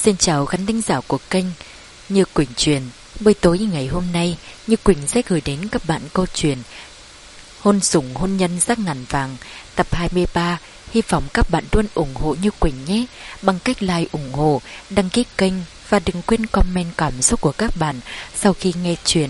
Xin chào khán thính giả của kênh Như Quỳnh Truyền. Buổi tối ngày hôm nay, Như Quỳnh sẽ gửi đến các bạn câu chuyện Hôn Sủng Hôn Nhân Sắc Ngàn Vàng tập 23. Hy vọng các bạn luôn ủng hộ Như Quỳnh nhé, bằng cách like ủng hộ, đăng ký kênh và đừng quên comment cảm xúc của các bạn sau khi nghe chuyện.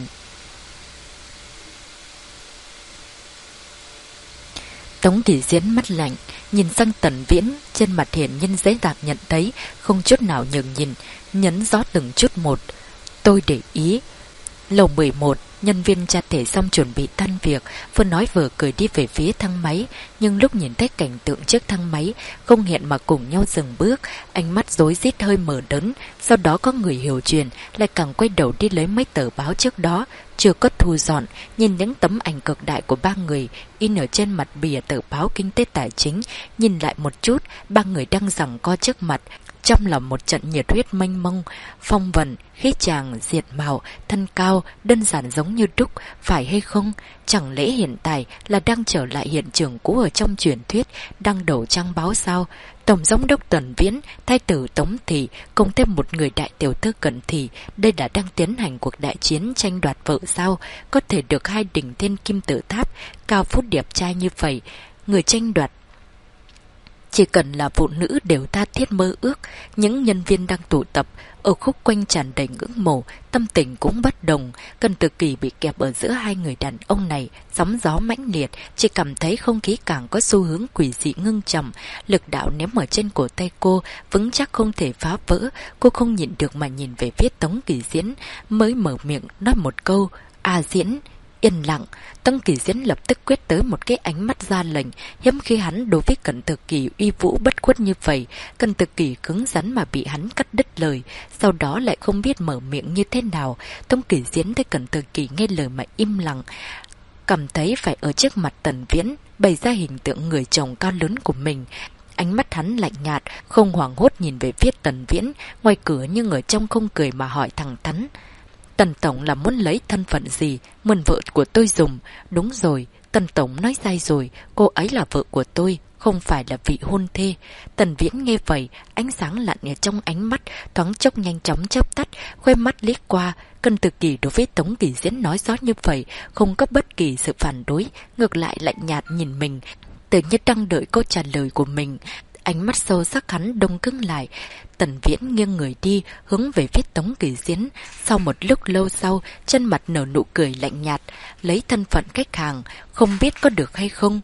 Tống Kỳ Diễn mắt lạnh, nhìn sang Tần Viễn, trên mặt hiển nhiên dễ dàng nhận thấy, không chút nào nhường nhìn, nhấn rõ từng chút một. Tôi để ý. Lầu 11, nhân viên tra thể xong chuẩn bị tan việc, vừa nói vừa cười đi về phía thang máy, nhưng lúc nhìn thấy cảnh tượng trước thang máy, không hẹn mà cùng nhau dừng bước, ánh mắt rối rít hơi mở đớn, sau đó có người hiểu chuyện, lại càng quay đầu đi lấy mấy tờ báo trước đó, chưa có thu dọn, nhìn những tấm ảnh cực đại của ba người, in ở trên mặt bìa tờ báo Kinh tế Tài chính, nhìn lại một chút, ba người đang giằng co trước mặt, trong lòng một trận nhiệt huyết mênh mông, phong vần, khí chàng, diệt mạo, thân cao, đơn giản giống như đúc, phải hay không? Chẳng lẽ hiện tại là đang trở lại hiện trường cũ ở trong truyền thuyết, đang đổ trang báo sao? Tổng giám đốc Tần Viễn, thái tử Tống Thị, cùng thêm một người đại tiểu thư Cẩn Thị, đây đã đang tiến hành cuộc đại chiến tranh đoạt vợ sao? Có thể được hai đỉnh thiên kim tự tháp, cao phút đẹp trai như vậy, người tranh đoạt chỉ cần là phụ nữ đều tha thiết mơ ước. Những nhân viên đang tụ tập ở khúc quanh tràn đầy ngưỡng mộ, tâm tình cũng bất đồng. Cần Tử Kỳ bị kẹp ở giữa hai người đàn ông này, sóng gió mãnh liệt, chỉ cảm thấy không khí càng có xu hướng quỷ dị ngưng trầm. Lực đạo ném ở trên cổ tay cô vững chắc không thể phá vỡ. Cô không nhịn được mà nhìn về phía Tống Kỳ Diễn, mới mở miệng nói một câu: "A Diễn." Yên lặng, Tống Kỳ Diễn lập tức quyết tới một cái ánh mắt ra lệnh, hiếm khi hắn đối với Cận Tử Kỳ uy vũ bất khuất như vậy. Cận Tử Kỳ cứng rắn mà bị hắn cắt đứt lời, sau đó lại không biết mở miệng như thế nào. Tống Kỳ Diễn thấy Cận Tử Kỳ nghe lời mà im lặng, cảm thấy phải ở trước mặt Tần Viễn bày ra hình tượng người chồng cao lớn của mình. Ánh mắt hắn lạnh nhạt, không hoảng hốt nhìn về phía Tần Viễn, ngoài cửa nhưng ở trong không cười mà hỏi thẳng thắn: "Tần Tổng là muốn lấy thân phận gì, mượn vợ của tôi dùng?" "Đúng rồi, Tần Tổng nói sai rồi, cô ấy là vợ của tôi, không phải là vị hôn thê." Tần Viễn nghe vậy, ánh sáng lặn ở trong ánh mắt, thoáng chốc nhanh chóng chớp tắt, khoe mắt liếc qua. Cận Tử Kỳ đối với Tống Kỳ Diễn nói rõ như vậy, không có bất kỳ sự phản đối, ngược lại lạnh nhạt nhìn mình, tự như đang đợi câu trả lời của mình. Ánh mắt sâu sắc hắn đông cứng lại. Tần Viễn nghiêng người đi, hướng về phía Tống Kỳ Diễn. Sau một lúc lâu sau, chân mặt nở nụ cười lạnh nhạt: "Lấy thân phận khách hàng, không biết có được hay không?"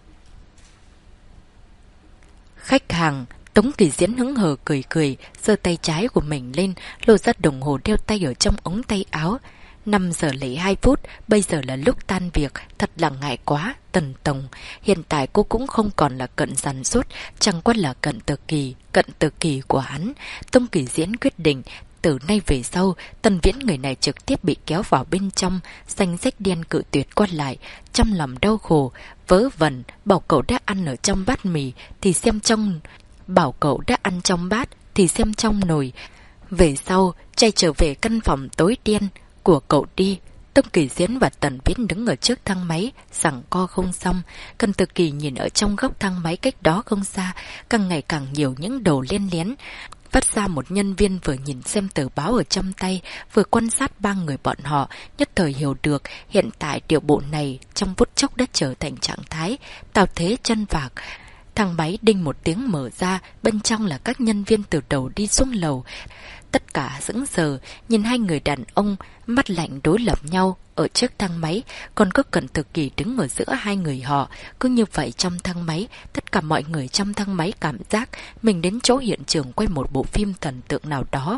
"Khách hàng?" Tống Kỳ Diễn hứng hờ cười cười, giơ tay trái của mình lên, lộ ra đồng hồ đeo tay ở trong ống tay áo. 5 giờ lấy 2 phút, bây giờ là lúc tan việc, thật là ngại quá, Tần Tổng. Hiện tại cô cũng không còn là Cận sản xuất, chẳng qua là Cận Tử Kỳ của hắn. Tống Kỳ Diễn quyết định, từ nay về sau, Tần Viễn người này trực tiếp bị kéo vào bên trong, danh sách đen cự tuyệt qua lại. Trong lòng đau khổ, vớ vẩn, bảo cậu đã ăn ở trong bát mì, thì xem trong... Bảo cậu đã ăn trong bát, thì xem trong nồi. Về sau, chạy trở về căn phòng tối đen của cậu đi. Tống Kỳ Diễn và Tần Viễn đứng ở trước thang máy, giằng co không xong. Cận Tử Kỳ nhìn ở trong góc thang máy cách đó không xa, càng ngày càng nhiều những đầu len lén. Phát ra một nhân viên vừa nhìn xem tờ báo ở trong tay, vừa quan sát ba người bọn họ, nhất thời hiểu được hiện tại điều bộ này trong phút chốc đã trở thành trạng thái tào thế chân vạc. Thang máy đinh một tiếng mở ra, bên trong là các nhân viên từ đầu đi xuống lầu. Tất cả sững sờ nhìn hai người đàn ông mắt lạnh đối lập nhau ở trước thang máy, còn có Cận Tử Kỳ đứng ở giữa hai người họ. Cứ như vậy trong thang máy, tất cả mọi người trong thang máy cảm giác mình đến chỗ hiện trường quay một bộ phim thần tượng nào đó.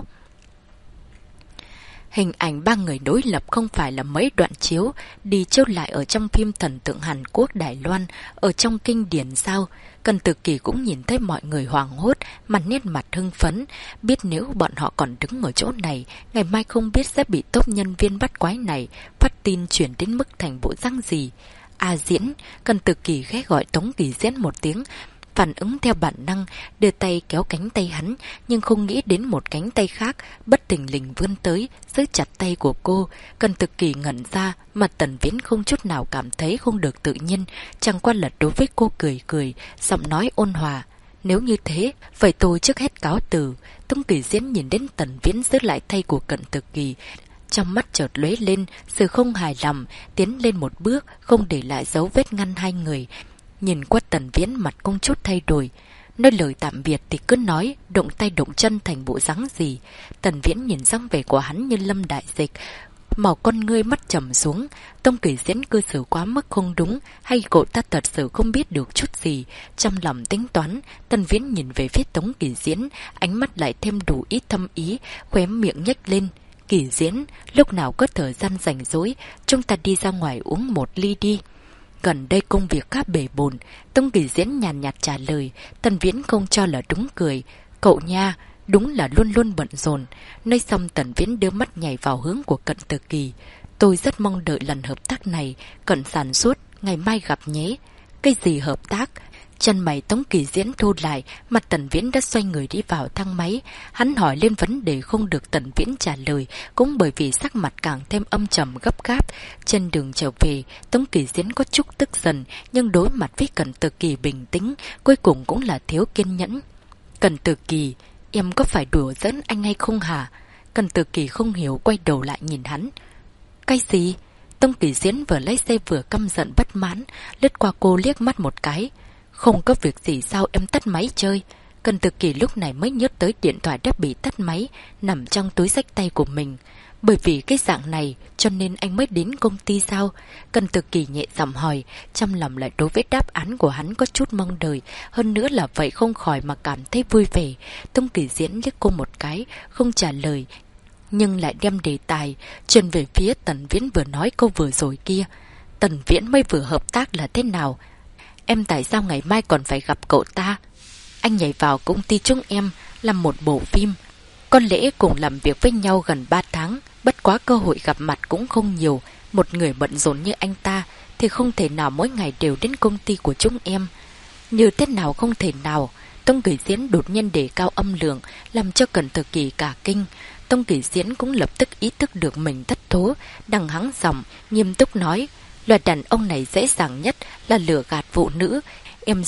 Hình ảnh ba người đối lập không phải là mấy đoạn chiếu đi chiếu lại ở trong phim thần tượng Hàn Quốc, Đài Loan, ở trong kinh điển sao? Cận Tử Kỳ cũng nhìn thấy mọi người hoảng hốt, nét mặt hưng phấn, biết nếu bọn họ còn đứng ở chỗ này, ngày mai không biết sẽ bị tốp nhân viên bắt quái này phát tin chuyển đến mức thành bộ răng gì. "A Diễn." Cận Tử Kỳ ghé gọi Tống Kỳ Diễn một tiếng, phản ứng theo bản năng, đưa tay kéo cánh tay hắn, nhưng không nghĩ đến một cánh tay khác bất thình lình vươn tới, giữ chặt tay của cô. Cận Tử Kỳ ngẩn ra, mà Tần Viễn không chút nào cảm thấy không được tự nhiên, chẳng qua là đối với cô cười cười, giọng nói ôn hòa: Nếu như thế, vậy tôi trước hết cáo từ. Tống Kỳ Diễn nhìn đến Tần Viễn giữ lại tay của Cận Tử Kỳ. Trong mắt chợt lóe lên sự không hài lòng, tiến lên một bước, không để lại dấu vết ngăn hai người. Nhìn qua Tần Viễn mặt không chút thay đổi. Nói lời tạm biệt thì cứ nói, động tay động chân thành bộ dáng gì. Tần Viễn nhìn dáng vẻ của hắn như lâm đại dịch, màu con ngươi mắt trầm xuống. Tống Kỳ Diễn cư xử quá mức không đúng, hay cậu ta thật sự không biết được chút gì. Trong lòng tính toán, Tần Viễn nhìn về phía Tống Kỳ Diễn, ánh mắt lại thêm đủ ít thâm ý, khóe miệng nhếch lên. Kỳ Diễn, lúc nào có thời gian rảnh rỗi, chúng ta đi ra ngoài uống một ly đi. Gần đây công việc khá bề bộn, Tống Kỳ Diễn nhàn nhạt trả lời. Tần Viễn không cho là đúng cười. Cậu nha, đúng là luôn luôn bận rộn. Nói xong Tần Viễn đưa mắt nhảy vào hướng của Cận Tử Kỳ. Tôi rất mong đợi lần hợp tác này. Cận sản xuất, ngày mai gặp nhé. Cái gì hợp tác? Chân mày Tống Kỳ Diễn thu lại, mặt Tần Viễn đã xoay người đi vào thang máy. Hắn hỏi lên vấn đề không được Tần Viễn trả lời, cũng bởi vì sắc mặt càng thêm âm trầm gấp gáp. Trên đường trở về, Tống Kỳ Diễn có chút tức giận, nhưng đối mặt với Cận Tử Kỳ bình tĩnh, cuối cùng cũng là thiếu kiên nhẫn. Cận Tử Kỳ, em có phải đùa giỡn anh hay không hả? Cận Tử Kỳ không hiểu, quay đầu lại nhìn hắn. Cái gì? Tống Kỳ Diễn vừa lấy xe vừa căm giận bất mãn, lướt qua cô liếc mắt một cái. Không có việc gì sao em tắt máy chơi? Cận Tử Kỳ lúc này mới nhớ tới điện thoại đã bị tắt máy, nằm trong túi xách tay của mình. Bởi vì cái dạng này, cho nên anh mới đến công ty sao? Cận Tử Kỳ nhẹ giọng hỏi, trong lòng lại đối với đáp án của hắn có chút mong đợi, hơn nữa là vậy không khỏi mà cảm thấy vui vẻ. Tống Kỳ Diễn liếc cô một cái, không trả lời, nhưng lại đem đề tài chuyển về phía Tần Viễn vừa nói câu vừa rồi kia. Tần Viễn mới vừa hợp tác là thế nào? Em tại sao ngày mai còn phải gặp cậu ta? Anh nhảy vào công ty chúng em làm một bộ phim. Có lẽ cùng làm việc với nhau gần 3 tháng, bất quá cơ hội gặp mặt cũng không nhiều. Một người bận rộn như anh ta thì không thể nào mỗi ngày đều đến công ty của chúng em. Như thế nào không thể nào? Tống Kỳ Diễn đột nhiên đề cao âm lượng, làm cho Cận Tử Kỳ cả kinh. Tống Kỳ Diễn cũng lập tức ý thức được mình thất thố, đằng hắng giọng, nghiêm túc nói. Loại đàn ông này dễ dàng nhất là lừa gạt phụ nữ. Em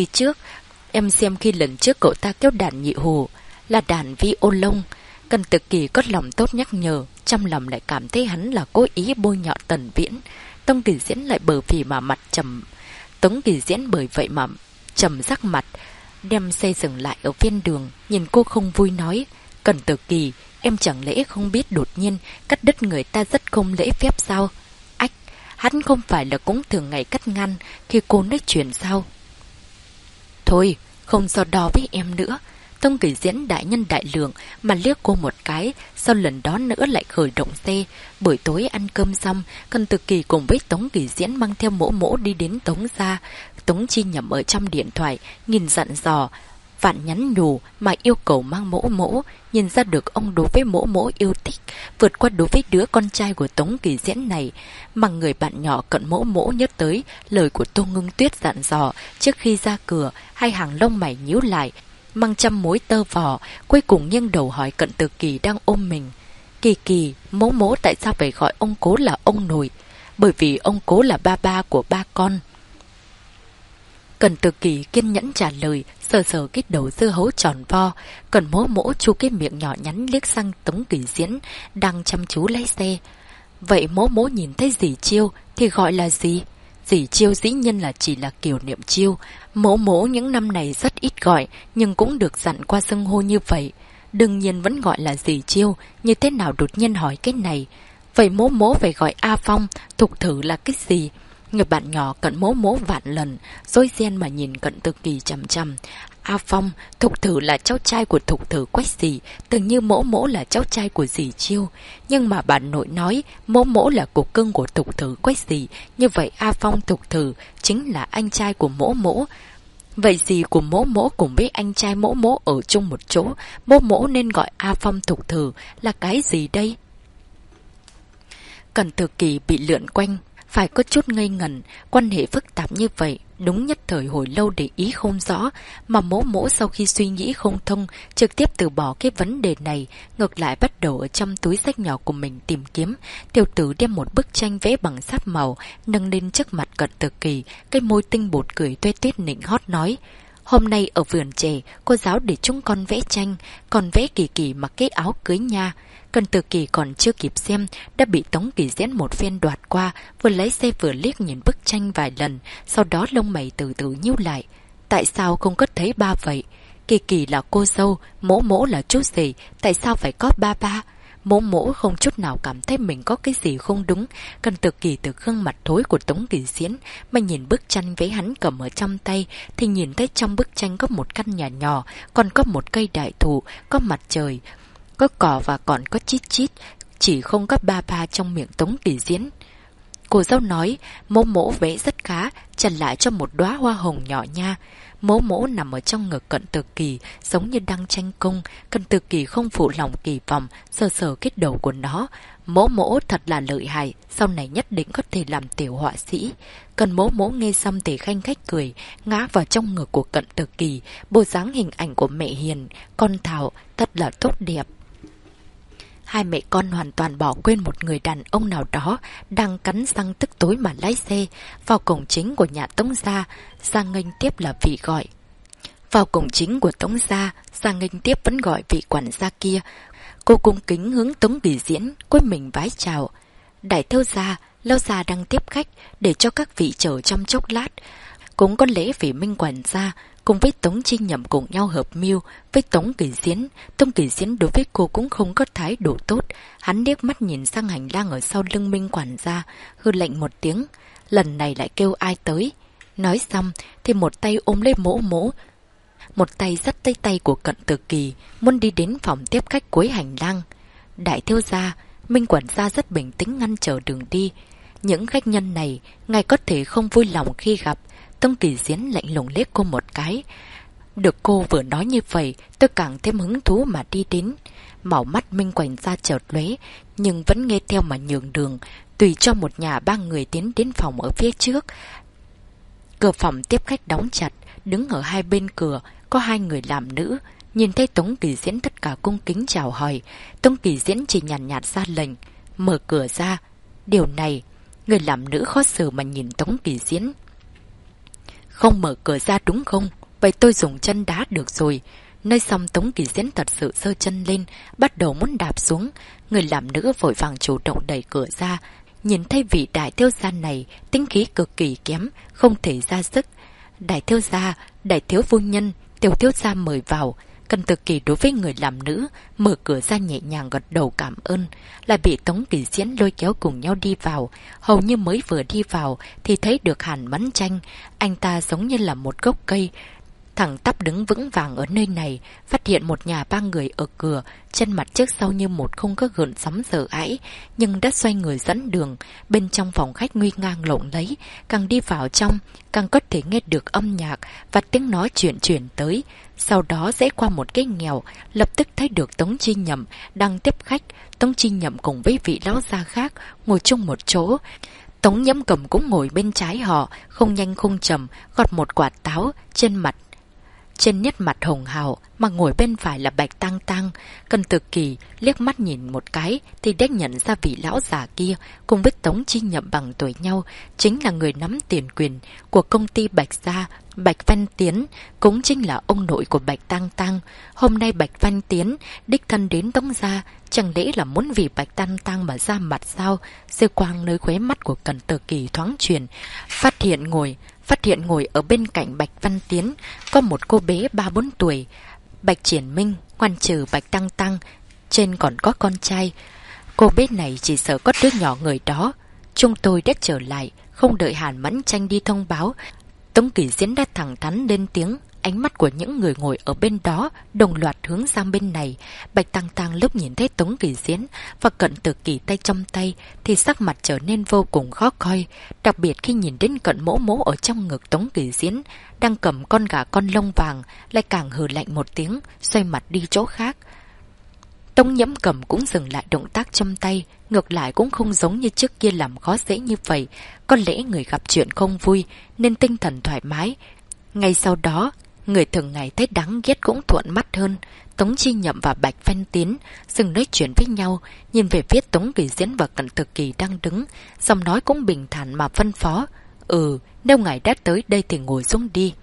xem khi lần trước cậu ta kéo đàn nhị hồ, là đàn vi ô lông. Cận Tử Kỳ có lòng tốt nhắc nhở, trong lòng lại cảm thấy hắn là cố ý bôi nhọ Tần Viễn. Tống Kỳ Diễn lại bởi vì mà mặt trầm. Tống Kỳ Diễn bởi vậy mà trầm sắc mặt, đem xe dừng lại ở ven đường, nhìn cô không vui nói. Cận Tử Kỳ, em chẳng lẽ không biết đột nhiên cắt đứt người ta rất không lễ phép sao? Ách, hắn không phải là cũng thường ngày cắt ngang khi cô nói chuyện sao? Thôi, không so đo với em nữa. Tống Kỳ Diễn đại nhân đại lượng mà liếc cô một cái, sau lần đó nữa lại khởi động xe. Buổi tối ăn cơm xong, Cận Tử Kỳ cùng với Tống Kỳ Diễn mang theo Mỗ Mỗ đi đến Tống gia. Tống Chi nhầm ở trong điện thoại, nhìn dặn dò, vạn nhắn nhủ mà yêu cầu mang Mỗ Mỗ, nhìn ra được ông đối với Mỗ Mỗ yêu thích, vượt qua đối với đứa con trai của Tống Kỳ Diễn này. Mà người bạn nhỏ Cận Mỗ Mỗ nhớ tới lời của Tô Ngưng Tuyết dặn dò, trước khi ra cửa, hai hàng lông mày nhíu lại, mang trăm mối tơ vò, cuối cùng nghiêng đầu hỏi Cận Tử Kỳ đang ôm mình. Kỳ Kỳ, Mỗ Mỗ tại sao phải gọi ông cố là ông nội? Bởi vì ông cố là ba ba của ba con. Cận Tử Kỳ kiên nhẫn trả lời, sờ sờ cái đầu dưa hấu tròn vo. Cận Mỗ Mỗ chu cái miệng nhỏ nhắn liếc sang Tống Kỳ Diễn đang chăm chú lái xe. Vậy Mỗ Mỗ nhìn thấy dì Chiêu thì gọi là gì? Dì Chiêu dĩ nhiên là chỉ là kiểu niệm Chiêu. Mỗ Mỗ những năm này rất ít gọi, nhưng cũng được dặn qua xưng hô như vậy. Đương nhiên vẫn gọi là dì Chiêu, như thế nào đột nhiên hỏi cái này? Vậy Mỗ Mỗ phải gọi A Phong, Thục Thử là cái gì? Người bạn nhỏ Cận Mỗ Mỗ vạn lần rối ren mà nhìn Cận Tử Kỳ chằm chằm. A Phong, Thục Thử là cháu trai của Thục Thử Quách dì, tưởng như Mỗ Mỗ là cháu trai của dì Chiêu. Nhưng mà bà nội nói Mỗ Mỗ là cục cưng của Thục Thử Quách dì, như vậy A Phong Thục Thử chính là anh trai của Mỗ Mỗ. Vậy dì của Mỗ Mỗ cùng với anh trai Mỗ Mỗ ở chung một chỗ, Mỗ Mỗ nên gọi A Phong Thục Thử là cái gì đây? Cận Tử Kỳ bị lượn quanh, phải có chút ngây ngẩn. Quan hệ phức tạp như vậy, đúng nhất thời hồi lâu để ý không rõ, mà Mỗ Mỗ sau khi suy nghĩ không thông, trực tiếp từ bỏ cái vấn đề này, ngược lại bắt đầu ở trong túi xách nhỏ của mình tìm kiếm. Tiểu tử đem một bức tranh vẽ bằng sáp màu, nâng lên trước mặt Cận Tử Kỳ, cái môi tinh bột cười tuét tuét nịnh hót nói. Hôm nay ở vườn trẻ, cô giáo để chúng con vẽ tranh, còn vẽ Kỳ Kỳ mặc cái áo cưới nha. Cần Từ Kỳ còn chưa kịp xem, đã bị Tống Kỳ Diễn một phen đoạt qua, vừa lấy xe vừa liếc nhìn bức tranh vài lần, sau đó lông mày từ từ nhíu lại. Tại sao không có thấy ba vậy? Kỳ Kỳ là cô dâu, Mỗ Mỗ là chú rể, tại sao phải có ba ba? Mỗ Mỗ không chút nào cảm thấy mình có cái gì không đúng. Cần Từ Kỳ từ gương mặt thối của Tống Kỳ Diễn mà nhìn bức tranh vẽ hắn cầm ở trong tay, thì nhìn thấy trong bức tranh có một căn nhà nhỏ, còn có một cây đại thụ, có mặt trời, có cỏ và còn có chít chít, chỉ không có ba ba trong miệng Tống Kỳ Diễn. Cô dâu nói, Mỗ Mỗ vẽ rất khá, chặn lại cho một đóa hoa hồng nhỏ nha. Mỗ Mỗ nằm ở trong ngực Cận Từ Kỳ, giống như đang tranh công. Cận Từ Kỳ không phụ lòng kỳ vọng, sờ sờ cái đầu của nó. Mỗ Mỗ thật là lợi hại, sau này nhất định có thể làm tiểu họa sĩ. Cần Mỗ Mỗ nghe xong thì khanh khách cười, ngã vào trong ngực của Cận Từ Kỳ, bộ dáng hình ảnh của mẹ Hiền, con Thảo, thật là tốt đẹp. Hai mẹ con hoàn toàn bỏ quên một người đàn ông nào đó đang cắn răng tức tối mà lái xe vào cổng chính của nhà Tống gia. Ra nghênh tiếp là vị gọi. Vào cổng chính của Tống gia, ra nghênh tiếp vẫn gọi vị quản gia kia. Cô cung kính hướng Tống Kỳ Diễn cúi mình vái chào. Đại thiếu gia, lão gia đang tiếp khách, để cho các vị chờ trong chốc lát. Cũng có lễ vì Minh quản gia cùng với Tống Chi Nhậm cùng nhau hợp mưu với Tống Kỳ Diễn. Tống Kỳ Diễn đối với cô cũng không có thái độ tốt. Hắn liếc mắt nhìn sang hành lang ở sau lưng Minh quản gia, hư lệnh một tiếng. Lần này lại kêu ai tới? Nói xong thì một tay ôm lấy Mỗ Mỗ, một tay dắt tay tay của Cận Từ Kỳ, muốn đi đến phòng tiếp khách cuối hành lang. Đại thiếu gia, Minh quản gia rất bình tĩnh ngăn trở đường đi. Những khách nhân này, ngài có thể không vui lòng khi gặp. Tống Kỳ Diễn lạnh lùng liếc cô một cái. Được cô vừa nói như vậy, tôi càng thêm hứng thú mà đi đến. Màu mắt Minh quản gia chợt lóe, nhưng vẫn nghe theo mà nhường đường, tùy cho một nhà ba người tiến đến phòng ở phía trước. Cửa phòng tiếp khách đóng chặt, đứng ở hai bên cửa có hai người làm nữ. Nhìn thấy Tống Kỳ Diễn tất cả cung kính chào hỏi. Tống Kỳ Diễn chỉ nhàn nhạt ra lệnh, mở cửa ra. Điều này, người làm nữ khó xử mà nhìn Tống Kỳ Diễn. Không mở cửa ra đúng không? Vậy tôi dùng chân đá được rồi. Nói xong Tống Kỳ Diễn thật sự giơ chân lên, bắt đầu muốn đạp xuống. Người làm nữ vội vàng chủ động đẩy cửa ra. Nhìn thấy vị đại thiếu gia này, tính khí cực kỳ kém, không thể ra sức. Đại thiếu gia, đại thiếu phu nhân, tiểu thiếu gia mời vào. Cận Từ Kỳ đối với người làm nữ, mở cửa ra nhẹ nhàng gật đầu cảm ơn, lại bị Tống Kỳ Diễn lôi kéo cùng nhau đi vào. Hầu như mới vừa đi vào thì thấy được Hàn Mẫn Tranh. Anh ta giống như là một gốc cây, thẳng tắp đứng vững vàng ở nơi này. Phát hiện một nhà ba người ở cửa, chân mặt trước sau như một không có gợn sóng sợ hãi, nhưng đã xoay người dẫn đường. Bên trong phòng khách nguy ngang lộng lẫy, càng đi vào trong càng có thể nghe được âm nhạc và tiếng nói chuyện chuyển tới. Sau đó rẽ qua một cái nghèo, lập tức thấy được Tống Chi Nhậm đang tiếp khách. Tống Chi Nhậm cùng với vị lão gia khác ngồi chung một chỗ. Tống Nhâm Cầm cũng ngồi bên trái họ, không nhanh không chậm, gọt một quả táo trên nhất mặt hồng hào, mà ngồi bên phải là Bạch Tang Tang. Cận Từ Kỳ liếc mắt nhìn một cái thì đã nhận ra vị lão già kia cùng với Tống Chi Nhậm bằng tuổi nhau, chính là người nắm tiền quyền của công ty Bạch gia, Bạch Văn Tiến, cũng chính là ông nội của Bạch Tang Tang. Hôm nay Bạch Văn Tiến đích thân đến Tống gia, chẳng lẽ là muốn vì Bạch Tang Tang mà ra mặt sao? Dư quang nơi khóe mắt của Cận Từ Kỳ thoáng chuyển, phát hiện ngồi ở bên cạnh Bạch Văn Tiến có một cô bé 3-4 tuổi. Bạch Triển Minh, ngoan trừ Bạch Tang Tang, trên còn có con trai. Cô bé này chỉ sợ có đứa nhỏ người đó. Chúng tôi đã trở lại, không đợi Hàn Mẫn Tranh đi thông báo, Tống Kỳ Diễn đã thẳng thắn lên tiếng. Ánh mắt của những người ngồi ở bên đó đồng loạt hướng sang bên này. Bạch Tang Tang lúc nhìn thấy Tống Kỳ Diễn và Cận Từ Kỳ tay trong tay thì sắc mặt trở nên vô cùng khó coi. Đặc biệt khi nhìn đến Cận Mỗ Mỗ ở trong ngực Tống Kỳ Diễn đang cầm con gà con lông vàng, lại càng hừ lạnh một tiếng, xoay mặt đi chỗ khác. Tống Nhẫm Cầm cũng dừng lại động tác trong tay, ngược lại cũng không giống như trước kia làm khó dễ như vậy. Có lẽ người gặp chuyện không vui nên tinh thần thoải mái. Ngay sau đó, người thường ngày thấy đáng ghét cũng thuận mắt hơn. Tống Chi Nhậm và Bạch Văn Tiến dừng nói chuyện với nhau, nhìn về phía Tống Kỳ Diễn và Cận Từ Kỳ đang đứng, giọng nói cũng bình thản mà phân phó. Nếu ngài đã tới đây thì ngồi xuống đi.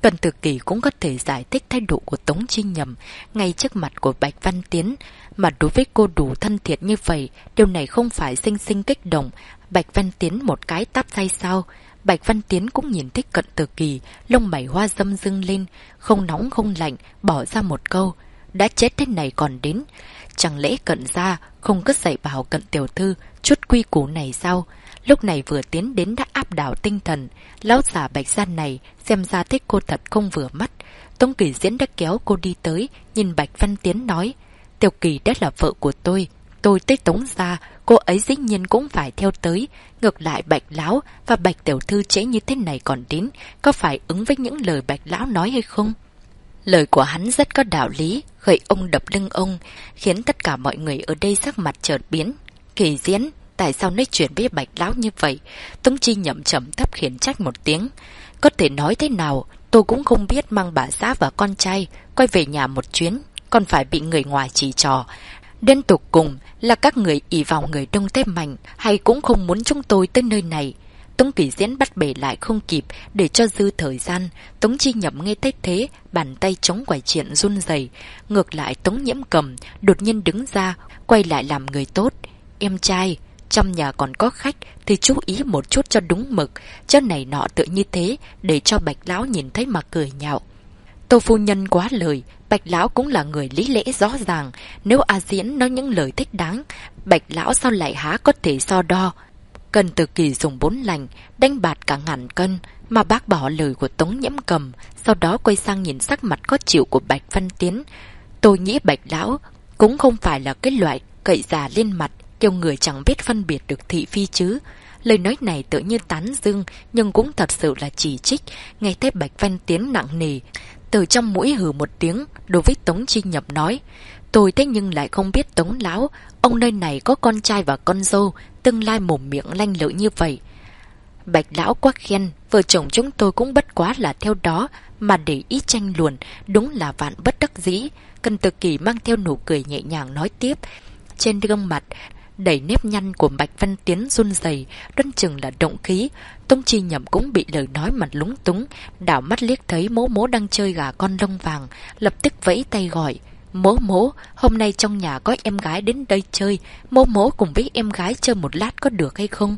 Cần Tử Kỳ cũng có thể giải thích thái độ của Tống Chi Nhậm ngay trước mặt của Bạch Văn Tiến, mà đối với cô đủ thân thiện như vậy, điều này không phải sinh sinh kích động Bạch Văn Tiến một cái tát say sao? Bạch Văn Tiến cũng nhìn thấy Cận Tử Kỳ, lông mày hoa dâm dưng lên, không nóng không lạnh, bỏ ra một câu: đã chết thế này còn đến. Chẳng lẽ Cận gia không có dạy bảo Cận tiểu thư chút quy củ này sao? Lúc này vừa tiến đến đã áp đảo tinh thần. Lão già Bạch gia này xem ra thích cô thật không vừa mắt. Tống Kỳ Diễn đã kéo cô đi tới, nhìn Bạch Văn Tiến nói: Tiểu Kỳ đã là vợ của tôi tới Tống gia, cô ấy dĩ nhiên cũng phải theo tới. Ngược lại Bạch lão và Bạch tiểu thư trễ như thế này còn đến, có phải ứng với những lời Bạch lão nói hay không? Lời của hắn rất có đạo lý, gậy ông đập lưng ông, khiến tất cả mọi người ở đây sắc mặt chợt biến. Kỳ Diễn, tại sao nói chuyện với Bạch lão như vậy? Tống Chi Nhậm trầm thấp khiển trách một tiếng. Có thể nói thế nào, tôi cũng không biết mang bà xã và con trai quay về nhà một chuyến, còn phải bị người ngoài chỉ trò. Đến tục cùng là các người ỷ vào người đông thế mạnh, hay cũng không muốn chúng tôi tới nơi này. Tống Kỳ Diễn bắt bể lại không kịp để cho dư thời gian. Tống Chi Nhậm nghe thấy thế, bàn tay chống quải chuyện run rẩy. Ngược lại Tống Nhiễm Cầm đột nhiên đứng ra, quay lại làm người tốt. Em trai, trong nhà còn có khách thì chú ý một chút cho đúng mực, chứ này nọ tự như thế để cho Bạch lão nhìn thấy mà cười nhạo. Tô phu nhân quá lời, Bạch lão cũng là người lý lẽ rõ ràng, nếu A Diễn nói những lời thích đáng, Bạch lão sao lại há có thể so đo. Cần Tử Kỳ dùng 4 lành đánh bạt cả ngàn cân mà bác bỏ lời của Tống Nhiễm Cầm, sau đó quay sang nhìn sắc mặt khó chịu của Bạch Văn Tiến. Tôi nghĩ Bạch lão cũng không phải là cái loại cậy già lên mặt, kiểu người chẳng biết phân biệt được thị phi chứ. Lời nói này tự như tán dương, nhưng cũng thật sự là chỉ trích. Nghe thấy Bạch Văn Tiến nặng nề, từ trong mũi hừ một tiếng, đối với Tống Chi Nhậm nói: tôi thế nhưng lại không biết Tống lão, ông nơi này có con trai và con dâu, tương lai mồm miệng lanh lợi như vậy. Bạch lão quá khen, vợ chồng chúng tôi cũng bất quá là theo đó mà để ý tranh luận, đúng là vạn bất đắc dĩ. Cần Tử Kỳ mang theo nụ cười nhẹ nhàng nói tiếp, trên gương mặt đầy nếp nhăn của Bạch Văn Tiến run rẩy, đoán chừng là động khí. Tống Chi Nhậm cũng bị lời nói mặt lúng túng, đảo mắt liếc thấy Mỗ Mỗ đang chơi gà con lông vàng, lập tức vẫy tay gọi: Mỗ Mỗ, hôm nay trong nhà có em gái đến đây chơi, Mỗ Mỗ cùng với em gái chơi một lát có được hay không?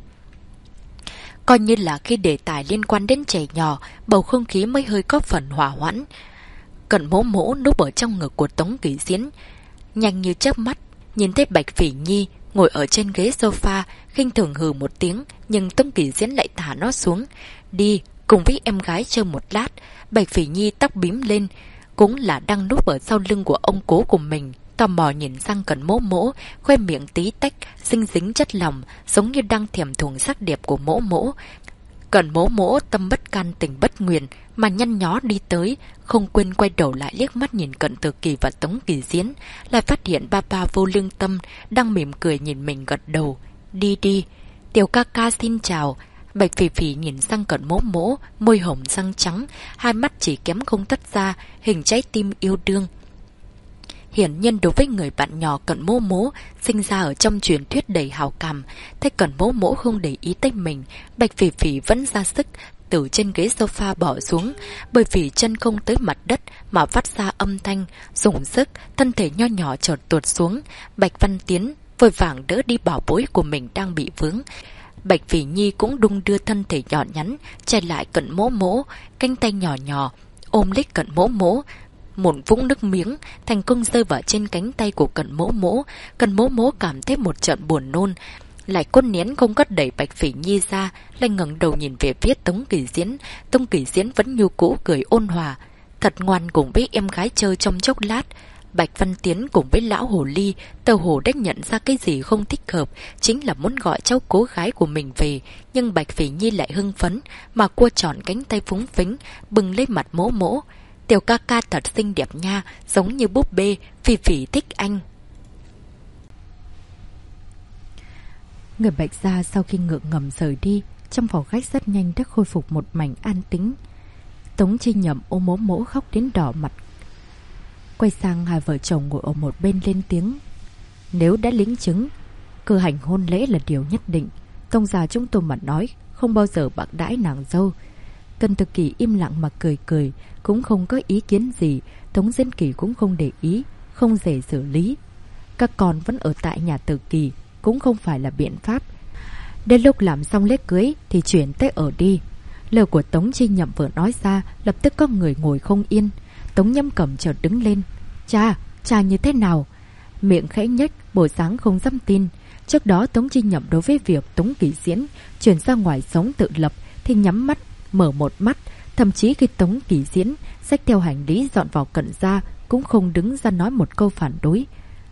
Coi như là khi đề tài liên quan đến trẻ nhỏ, bầu không khí mới hơi có phần hòa hoãn. Cận Mỗ Mỗ núp ở trong ngực của Tống Kỳ Diễn, nhanh như chớp mắt nhìn thấy Bạch Phỉ Nhi ngồi ở trên ghế sofa, khinh thường hừ một tiếng, nhưng Tống Kỳ Diễn lại thả nó xuống. Đi, cùng với em gái chơi một lát. Bạch Phỉ Nhi tóc bím lên, cũng là đang núp ở sau lưng của ông cố của mình, tò mò nhìn sang Cận Mỗ Mỗ, khoe miệng tí tách, xinh dính chất lòng, giống như đang thèm thuồng sắc đẹp của Mỗ Mỗ. Cận Mỗ Mỗ tâm bất can tình bất nguyện mà nhăn nhó đi tới, không quên quay đầu lại liếc mắt nhìn Cận Tử Kỳ và Tống Kỳ Diễn, lại phát hiện ba ba Vô Lương Tâm đang mỉm cười nhìn mình gật đầu. Đi đi, tiểu ca ca xin chào. Bạch Phỉ Phỉ nhìn sang Cận Mỗ Mỗ, môi hồng răng trắng, hai mắt chỉ kém không tắt ra, hình trái tim yêu đương. Hiển nhiên đối với người bạn nhỏ Cận Mỗ Mỗ sinh ra ở trong truyền thuyết đầy hào cảm, thấy Cận Mỗ Mỗ không để ý tới mình, Bạch Phỉ Phỉ vẫn ra sức từ trên ghế sofa bỏ xuống, bởi vì chân không tới mặt đất mà phát ra âm thanh, dùng sức, thân thể nho nhỏ chợt tuột xuống. Bạch Văn Tiến vội vàng đỡ đi bảo bối của mình đang bị vướng. Bạch Phỉ Nhi cũng đung đưa thân thể nhỏ nhắn, chạy lại Cận Mỗ Mỗ, cánh tay nhỏ nhỏ ôm lấy Cận Mỗ Mỗ. Một vũng nước miếng thành công rơi vào trên cánh tay của Cận Mỗ Mỗ. Cận Mỗ Mỗ cảm thấy một trận buồn nôn, lại cốt nén không có đẩy Bạch Phỉ Nhi ra, lại ngẩng đầu nhìn về phía Tống Kỳ Diễn. Tống Kỳ Diễn vẫn như cũ cười ôn hòa, thật ngoan cùng với em gái chơi trong chốc lát. Bạch Văn Tiến cùng với lão hồ ly tàu hồ đã nhận ra cái gì không thích hợp, chính là muốn gọi cháu cố gái của mình về, nhưng Bạch Phỉ Nhi lại hưng phấn mà cua tròn cánh tay phúng phính bừng lấy mặt Mỗ Mỗ. Tiểu ca ca thật xinh đẹp nha, giống như búp bê, Phỉ Phỉ thích anh. Người Bạch gia sau khi ngượng ngầm rời đi, trong phòng khách rất nhanh đã khôi phục một mảnh an tĩnh. Tống Chi Nhậm ôm Mỗ Mỗ khóc đến đỏ mặt, quay sang hai vợ chồng ngồi ở một bên lên tiếng: nếu đã lính chứng, cử hành hôn lễ là điều nhất định. Tông già chúng tôi mà nói không bao giờ bạc đãi nàng dâu. Cần Tử Kỳ im lặng mà cười cười, cũng không có ý kiến gì. Tống Diễn Kỳ cũng không để ý, không dễ xử lý. Các con vẫn ở tại nhà Tử Kỳ cũng không phải là biện pháp. Đến lúc làm xong lễ cưới thì chuyển tới ở đi. Lời của Tống Chi Nhậm vừa nói ra, lập tức có người ngồi không yên. Tống Nhâm Cẩm chợt đứng lên. Cha như thế nào? Miệng khẽ nhếch, bộ dáng không dám tin. Trước đó Tống Chi Nhậm đối với việc Tống Kỳ Diễn chuyển ra ngoài sống tự lập thì nhắm mắt, mở một mắt. Thậm chí khi Tống Kỳ Diễn xách theo hành lý dọn vào Cận gia cũng không đứng ra nói một câu phản đối.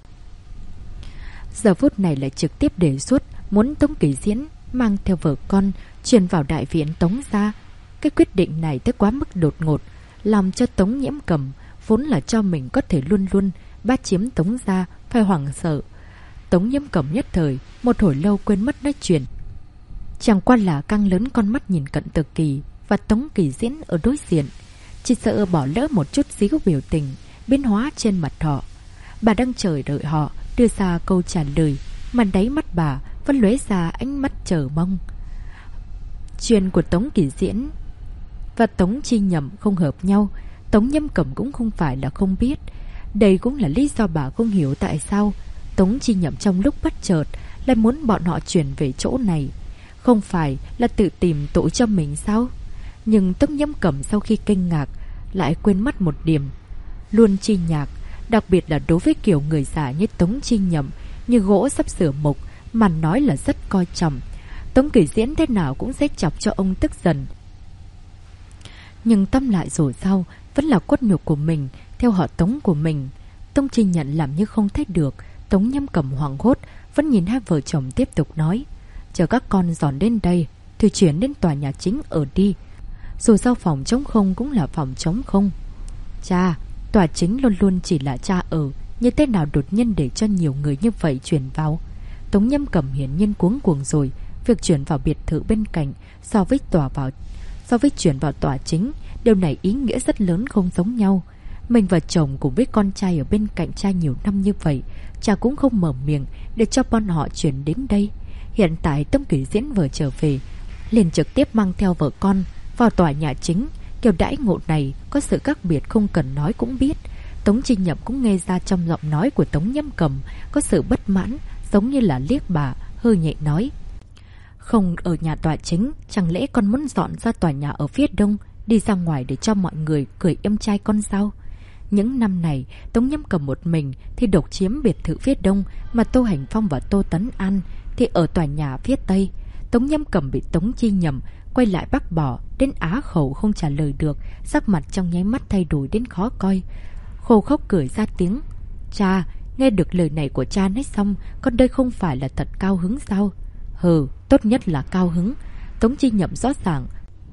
Giờ phút này lại trực tiếp đề xuất muốn Tống Kỳ Diễn mang theo vợ con chuyển vào đại viện Tống gia. Cái quyết định này tới quá mức đột ngột, làm cho Tống Nhiễm Cầm vốn là cho mình có thể luôn luôn bá chiếm Tống gia phải hoảng sợ. Tống Nhiễm Cầm nhất thời một hồi lâu quên mất nói chuyện, chẳng qua là căng lớn con mắt nhìn Cận Tử Kỳ và Tống Kỳ Diễn ở đối diện, chỉ sợ bỏ lỡ một chút xíu biểu tình biến hóa trên mặt họ. Bà đang chờ đợi họ đưa ra câu trả lời, mà đáy mắt bà vẫn lóe ra ánh mắt chờ mong. Chuyện của Tống Kỳ Diễn và Tống Chi Nhậm không hợp nhau, Tống Nhiễm Cầm cũng không phải là không biết. Đây cũng là lý do bà không hiểu tại sao Tống Chi Nhậm trong lúc bất chợt lại muốn bọn họ chuyển về chỗ này. Không phải là tự tìm tội cho mình sao? Nhưng Tống Nhiễm Cầm sau khi kinh ngạc lại quên mất một điểm. Luôn chi nhạc, đặc biệt là đối với kiểu người già như Tống Chi Nhậm, như gỗ sắp sửa mục, mà nói là rất coi trọng. Tống Kỳ Diễn thế nào cũng sẽ chọc cho ông tức giận. Nhưng tâm lại rồi sao, vẫn là cốt nhục của mình, theo họ Tống của mình. Tống Chi Nhận làm như không thấy được. Tống Nhiễm Cầm hoảng hốt, vẫn nhìn hai vợ chồng tiếp tục nói. Chờ các con dọn đến đây thì chuyển đến tòa nhà chính ở đi. Dù sao phòng trống không cũng là phòng trống không. Cha, tòa chính luôn luôn chỉ là cha ở, như thế nào đột nhiên để cho nhiều người như vậy chuyển vào? Tống Nhiễm Cầm hiển nhiên cuống cuồng rồi. Việc chuyển vào biệt thự bên cạnh so với chuyển vào tòa chính, điều này ý nghĩa rất lớn không giống nhau. Mình và chồng cùng với con trai ở bên cạnh cha nhiều năm như vậy, cha cũng không mở miệng để cho bọn họ chuyển đến đây. Hiện tại Tống Kỳ Diễn vừa trở về, liền trực tiếp mang theo vợ con vào tòa nhà chính. Kiểu đãi ngộ này có sự khác biệt không cần nói cũng biết. Tống Chi Nhậm cũng nghe ra trong giọng nói của Tống Nhiễm Cầm có sự bất mãn, giống như là liếc bà, hơi nhẹ nói. Không ở nhà tòa chính, chẳng lẽ con muốn dọn ra tòa nhà ở phía đông, đi ra ngoài để cho mọi người cười em trai con sao? Những năm này, Tống Nhiễm Cầm một mình thì độc chiếm biệt thự phía đông, mà Tô Hành Phong và Tô Tấn An thì ở tòa nhà phía tây. Tống Nhiễm Cầm bị Tống Chi Nhậm quay lại bác bỏ, đến á khẩu không trả lời được, sắc mặt trong nháy mắt thay đổi đến khó coi. Khô khốc cười ra tiếng. Cha, nghe được lời này của cha nói xong, con đây không phải là thật cao hứng sao? Hừ, tốt nhất là cao hứng. Tống Chi Nhậm rõ ràng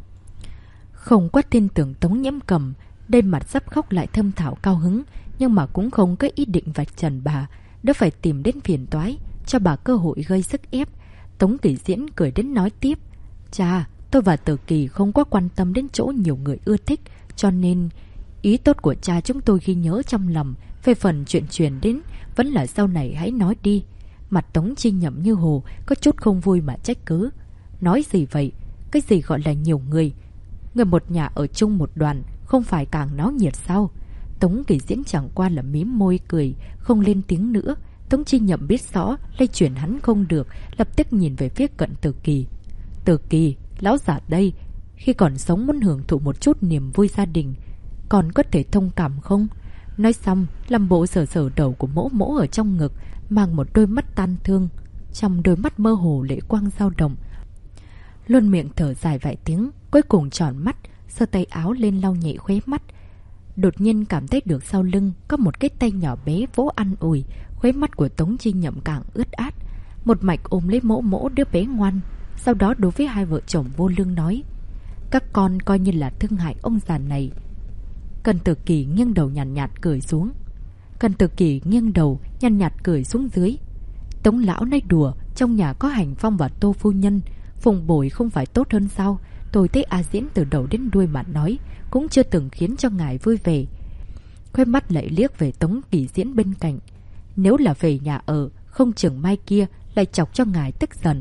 không quá tin tưởng Tống Nhiễm Cầm, đây mặt sắp khóc lại thâm thảo cao hứng, nhưng mà cũng không có ý định vạch trần bà, đã phải tìm đến phiền toái, cho bà cơ hội gây sức ép. Tống Kỳ Diễn cười đến nói tiếp. Cha, tôi và Tử Kỳ không quá quan tâm đến chỗ nhiều người ưa thích, cho nên ý tốt của cha chúng tôi ghi nhớ trong lòng. Về phần chuyện truyền đến, vẫn là sau này hãy nói đi. Mặt Tống Chi Nhậm như hồ, có chút không vui mà trách cứ. Nói gì vậy? Cái gì gọi là nhiều người? Người một nhà ở chung một đoàn, không phải càng náo nhiệt sao? Tống Kỳ Diễn chẳng qua là mím môi cười, không lên tiếng nữa. Tống Chi Nhậm biết rõ lây chuyển hắn không được, lập tức nhìn về phía Cận Tử Kỳ. Tử Kỳ, lão giả đây, khi còn sống muốn hưởng thụ một chút niềm vui gia đình, còn có thể thông cảm không? Nói xong, làm bộ sờ sờ đầu của Mỗ Mỗ ở trong ngực, mang một đôi mắt tan thương. Trong đôi mắt mơ hồ lệ quang dao động. Luôn miệng thở dài vài tiếng, cuối cùng tròn mắt, giơ tay áo lên lau nhẹ khóe mắt. Đột nhiên cảm thấy được sau lưng có một cái tay nhỏ bé vỗ an ủi, khóe mắt của Tống Chi Nhậm càng ướt át. Một mạch ôm lấy Mỗ Mỗ đứa bé ngoan, sau đó đối với hai vợ chồng vô lương nói. Các con coi như là thương hại ông già này. Cận Tử Kỳ nghiêng đầu nhàn nhạt cười xuống. Cận Tử Kỳ nghiêng đầu nhàn nhạt cười xuống dưới. Tống lão nói đùa, trong nhà có Hành Phong và Tô phu nhân, phùng bồi không phải tốt hơn sao? Tôi thấy A Diễn từ đầu đến đuôi mà nói, cũng chưa từng khiến cho ngài vui vẻ. Khóe mắt lại liếc về Tống Kỳ Diễn bên cạnh. Nếu là về nhà ở, không chừng mai kia lại chọc cho ngài tức giận.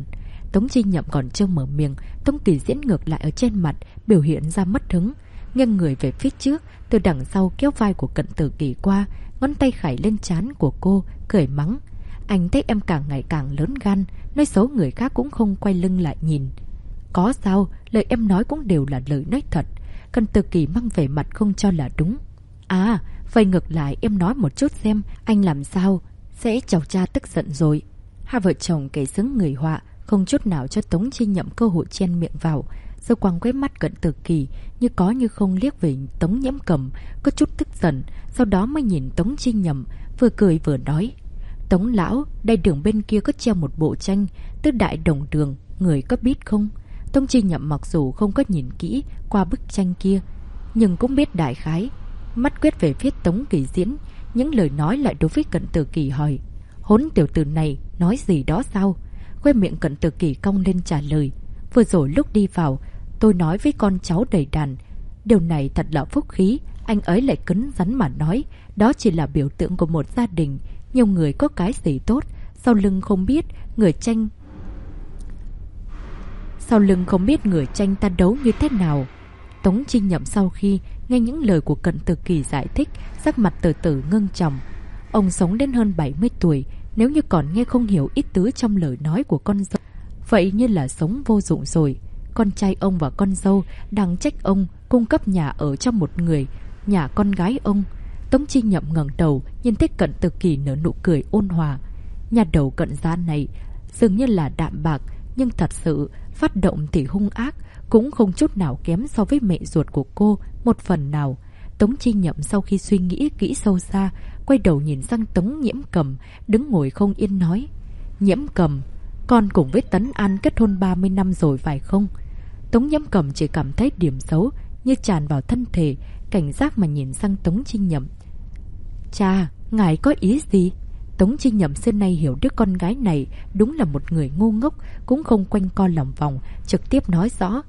Tống Chi Nhậm còn chưa mở miệng, Tống Kỳ Diễn ngược lại ở trên mặt biểu hiện ra mất hứng, nghiêng người về phía trước, từ đằng sau kéo vai của Cận Tử Kỳ qua, ngón tay khải lên trán của cô, cười mắng. Anh thấy em càng ngày càng lớn gan, nói xấu người khác cũng không quay lưng lại nhìn. Có sao, lời em nói cũng đều là lời nói thật. Cận Tử Kỳ mang vẻ mặt không cho là đúng. À, vậy ngược lại em nói một chút xem, anh làm sao sẽ chọc cha tức giận rồi. Hai vợ chồng kể xứng người họa, không chút nào cho Tống Chi Nhậm cơ hội chen miệng vào. Dư quang quét mắt Cận Tử Kỳ, như có như không liếc về Tống Nhiễm Cầm, có chút tức giận, sau đó mới nhìn Tống Chi Nhậm, vừa cười vừa nói. Tống lão, đây đường bên kia có treo một bộ tranh, Tứ Đại Đồng Đường, người có biết không? Tống Chi Nhậm mặc dù không có nhìn kỹ qua bức tranh kia, nhưng cũng biết đại khái. Mắt quét về phía Tống Kỳ Diễn, những lời nói lại đối với Cận Tử Kỳ hỏi. Hỗn tiểu tử này nói gì đó sao? Khoe miệng Cận Tử Kỳ cong lên trả lời. Vừa rồi lúc đi vào, tôi nói với con cháu đầy đàn, điều này thật là phúc khí. Anh ấy lại cứng rắn mà nói, đó chỉ là biểu tượng của một gia đình, nhiều người có cái gì tốt, sau lưng không biết người tranh ta đấu như thế nào. Tống Chi Nhậm sau khi nghe những lời của Cận Tử Kỳ giải thích, sắc mặt từ từ ngưng trầm. Ông sống đến hơn 70 tuổi, nếu như còn nghe không hiểu ít tứ trong lời nói của con dâu, vậy như là sống vô dụng rồi. Con trai ông và con dâu đang trách ông cung cấp nhà ở cho một người, nhà con gái ông. Tống Chi Nhậm ngẩng đầu, nhìn thấy Cận Tử Kỳ nở nụ cười ôn hòa. Nhà đầu Cận gia này dường như là đạm bạc, nhưng thật sự phát động thì hung ác, cũng không chút nào kém so với mẹ ruột của cô một phần nào. Tống Chi Nhậm sau khi suy nghĩ kỹ sâu xa, quay đầu nhìn sang Tống Nhiễm Cầm, đứng ngồi không yên nói. Nhiễm Cầm, con cùng với Tấn An kết hôn 30 năm rồi phải không? Tống Nhiễm Cầm chỉ cảm thấy điểm xấu như tràn vào thân thể, cảnh giác mà nhìn sang Tống Chi Nhậm. Cha, ngài có ý gì? Tống Chi Nhậm xưa nay hiểu đứa con gái này đúng là một người ngu ngốc, cũng không quanh co lòng vòng, trực tiếp nói rõ.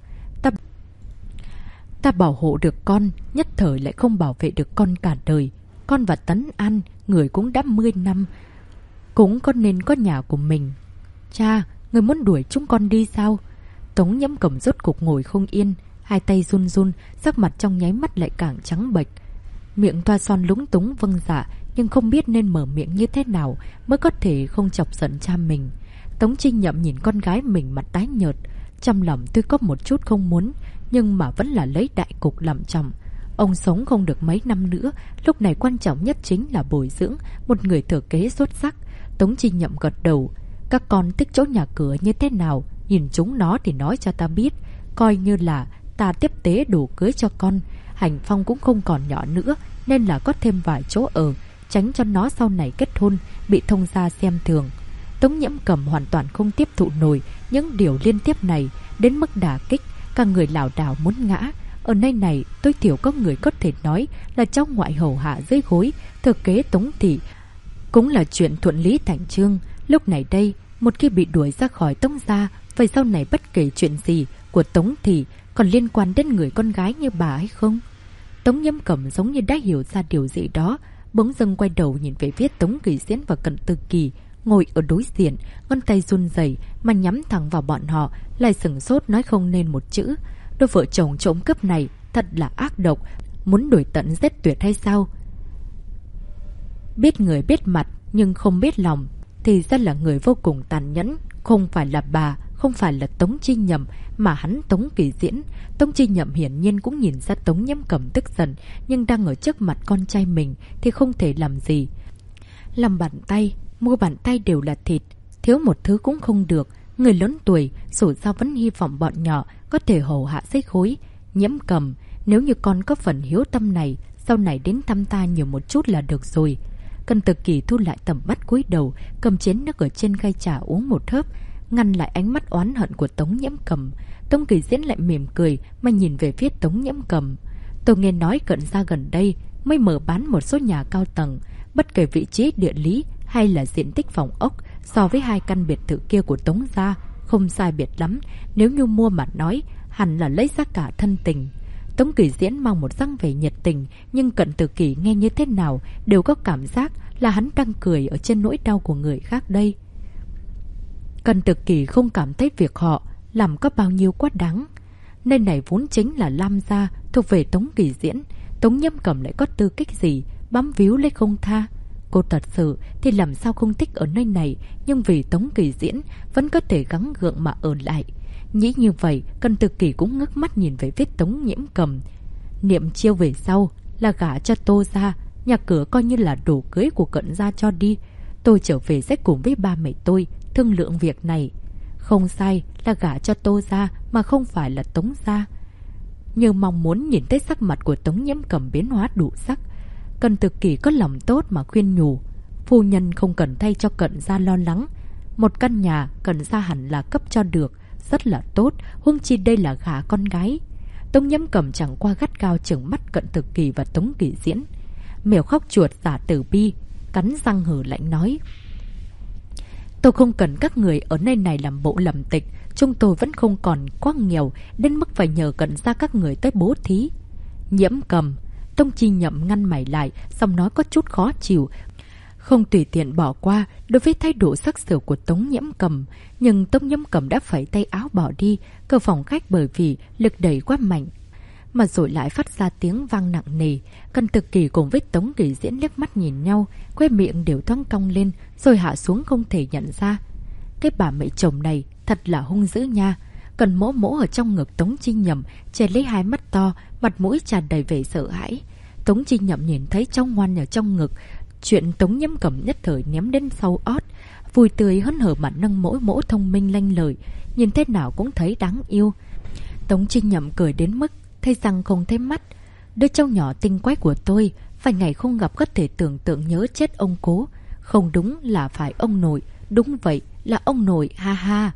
Ta bảo hộ được con, nhất thời lại không bảo vệ được con cả đời. Con và Tấn An, người cũng đã 10 năm, cũng có nên có nhà của mình. Cha, người muốn đuổi chúng con đi sao? Tống Nhiễm Cầm rốt cục ngồi không yên, hai tay run run, sắc mặt trong nháy mắt lại càng trắng bệch. Miệng toa son lúng túng vâng dạ, nhưng không biết nên mở miệng như thế nào mới có thể không chọc giận cha mình. Tống Chi Nhậm nhìn con gái mình mặt tái nhợt, trong lòng tuy có một chút không muốn, nhưng mà vẫn là lấy đại cục làm trọng. Ông sống không được mấy năm nữa, lúc này quan trọng nhất chính là bồi dưỡng một người thừa kế xuất sắc. Tống Chi Nhậm gật đầu. Các con thích chỗ nhà cửa như thế nào, nhìn chúng nó thì nói cho ta biết, coi như là ta tiếp tế đủ cưới cho con. Hành Phong cũng không còn nhỏ nữa, nên là có thêm vài chỗ ở, tránh cho nó sau này kết hôn bị thông gia xem thường. Tống Nhiễm Cầm hoàn toàn không tiếp thụ nổi những điều liên tiếp này, đến mức đả kích, cả người lảo đảo muốn ngã. Ở nơi này tối thiểu có người có thể nói là cháu ngoại hầu hạ dưới gối thừa kế Tống thị, cũng là chuyện thuận lý thành chương. Lúc này đây, một khi bị đuổi ra khỏi Tống gia, vậy sau này bất kể chuyện gì của Tống thị còn liên quan đến người con gái như bà hay không? Tống Nhiễm Cầm giống như đã hiểu ra điều gì đó, bỗng dưng quay đầu nhìn về phía Tống Kỳ Diễn và Cận Tử Kỳ ngồi ở đối diện, ngón tay run rẩy mà nhắm thẳng vào bọn họ, lại sửng sốt nói không nên một chữ. Đôi vợ chồng trộm cướp này thật là ác độc, muốn đuổi tận giết tuyệt hay sao? Biết người biết mặt nhưng không biết lòng, thì ra là người vô cùng tàn nhẫn. Không phải là bà, không phải là Tống Chi Nhậm, mà hắn Tống Kỳ Diễn. Tống Chi Nhậm hiển nhiên cũng nhìn ra Tống Nhiễm Cầm tức giận, nhưng đang ở trước mặt con trai mình thì không thể làm gì. Làm bàn tay, mua bàn tay đều là thịt, thiếu một thứ cũng không được. Người lớn tuổi, dù sao vẫn hy vọng bọn nhỏ có thể hầu hạ dưới gối. Nhiễm Cầm, nếu như con có phần hiếu tâm này, sau này đến thăm ta nhiều một chút là được rồi. Cận Tử Kỳ thu lại tầm mắt cúi đầu, cầm chén nước ở trên khay trà uống một hớp, ngăn lại ánh mắt oán hận của Tống Nhiễm Cầm. Tống Kỳ Diễn lại mỉm cười mà nhìn về phía Tống Nhiễm Cầm. Tôi nghe nói Cận gia gần đây mới mở bán một số nhà cao tầng, bất kể vị trí địa lý hay là diện tích phòng ốc, so với hai căn biệt thự kia của Tống gia không sai biệt lắm. Nếu như mua mà nói, hẳn là lấy giá cả thân tình. Tống Kỳ Diễn mang một dáng vẻ nhiệt tình, nhưng Cận Tử Kỳ nghe như thế nào đều có cảm giác là hắn đang cười ở trên nỗi đau của người khác đây. Cần Tự Kỷ không cảm thấy việc họ làm có bao nhiêu quá đáng. Nơi này vốn chính là Lam gia, thuộc về Tống Kỳ Diễn. Tống Nhiễm Cầm lại có tư cách gì bám víu lấy không tha? Cô thật sự thì làm sao không thích ở nơi này, nhưng vì Tống Kỳ Diễn vẫn có thể gắng gượng mà ở lại. Nghĩ như vậy, Cần Tự Kỷ cũng ngước mắt nhìn về phía Tống Nhiễm Cầm. Niệm chiêu về sau là gả cho Tô gia, nhà cửa coi như là đồ cưới của Cận gia cho đi. Tôi trở về sẽ cùng với ba mẹ tôi thương lượng việc này. Không sai là gả cho Tô gia mà không phải là Tống gia. Như mong muốn nhìn thấy sắc mặt của Tống Nhiễm Cầm biến hóa đủ sắc, Cần Tự Kỷ có lòng tốt mà khuyên nhủ. Phu nhân không cần thay cho Cận gia lo lắng. Một căn nhà Cận gia hẳn là cấp cho được, rất là tốt, huống chi đây là gả con gái. Tống Nhiễm Cầm chẳng qua gắt gao trừng mắt Cận Tự Kỷ và Tống Kỳ Diễn. Mèo khóc chuột giả tử bi, cắn răng hừ lạnh nói: tôi không cần các người ở nơi này làm bộ lầm tịch. Chúng tôi vẫn không còn quá nghèo đến mức phải nhờ Cận gia các người tới bố thí. Nhiễm Cầm, Tống Chi Nhậm ngăn mày lại, xong nói có chút khó chịu, không tùy tiện bỏ qua đối với thái độ sắc sảo của Tống Nhiễm Cầm. Nhưng Tống Nhiễm Cầm đã phẩy tay áo bỏ đi. Cửa phòng khách bởi vì lực đẩy quá mạnh mà rồi lại phát ra tiếng vang nặng nề. Cần Tự Kỷ cùng với Tống Kỳ Diễn liếc mắt nhìn nhau, khóe miệng đều thoáng cong lên rồi hạ xuống không thể nhận ra. Cái bà mẹ chồng này thật là hung dữ nha. Cần Mỗ Mỗ ở trong ngực Tống Chi Nhậm che lấy hai mắt to, mặt mũi tràn đầy vẻ sợ hãi. Tống Chi Nhậm nhìn thấy cháu ngoan ở trong ngực, chuyện Tống Nhiễm Cầm nhất thời ném đến sau ót, vui tươi hớn hở mà nâng Mỗ Mỗ thông minh lanh lợi, nhìn thế nào cũng thấy đáng yêu. Tống Chi Nhậm cười đến mức thấy răng không thấy mắt. Đứa cháu nhỏ tinh quái của tôi, vài ngày không gặp có thể tưởng tượng nhớ chết ông cố. Không đúng là phải ông nội, đúng vậy là ông nội, ha ha.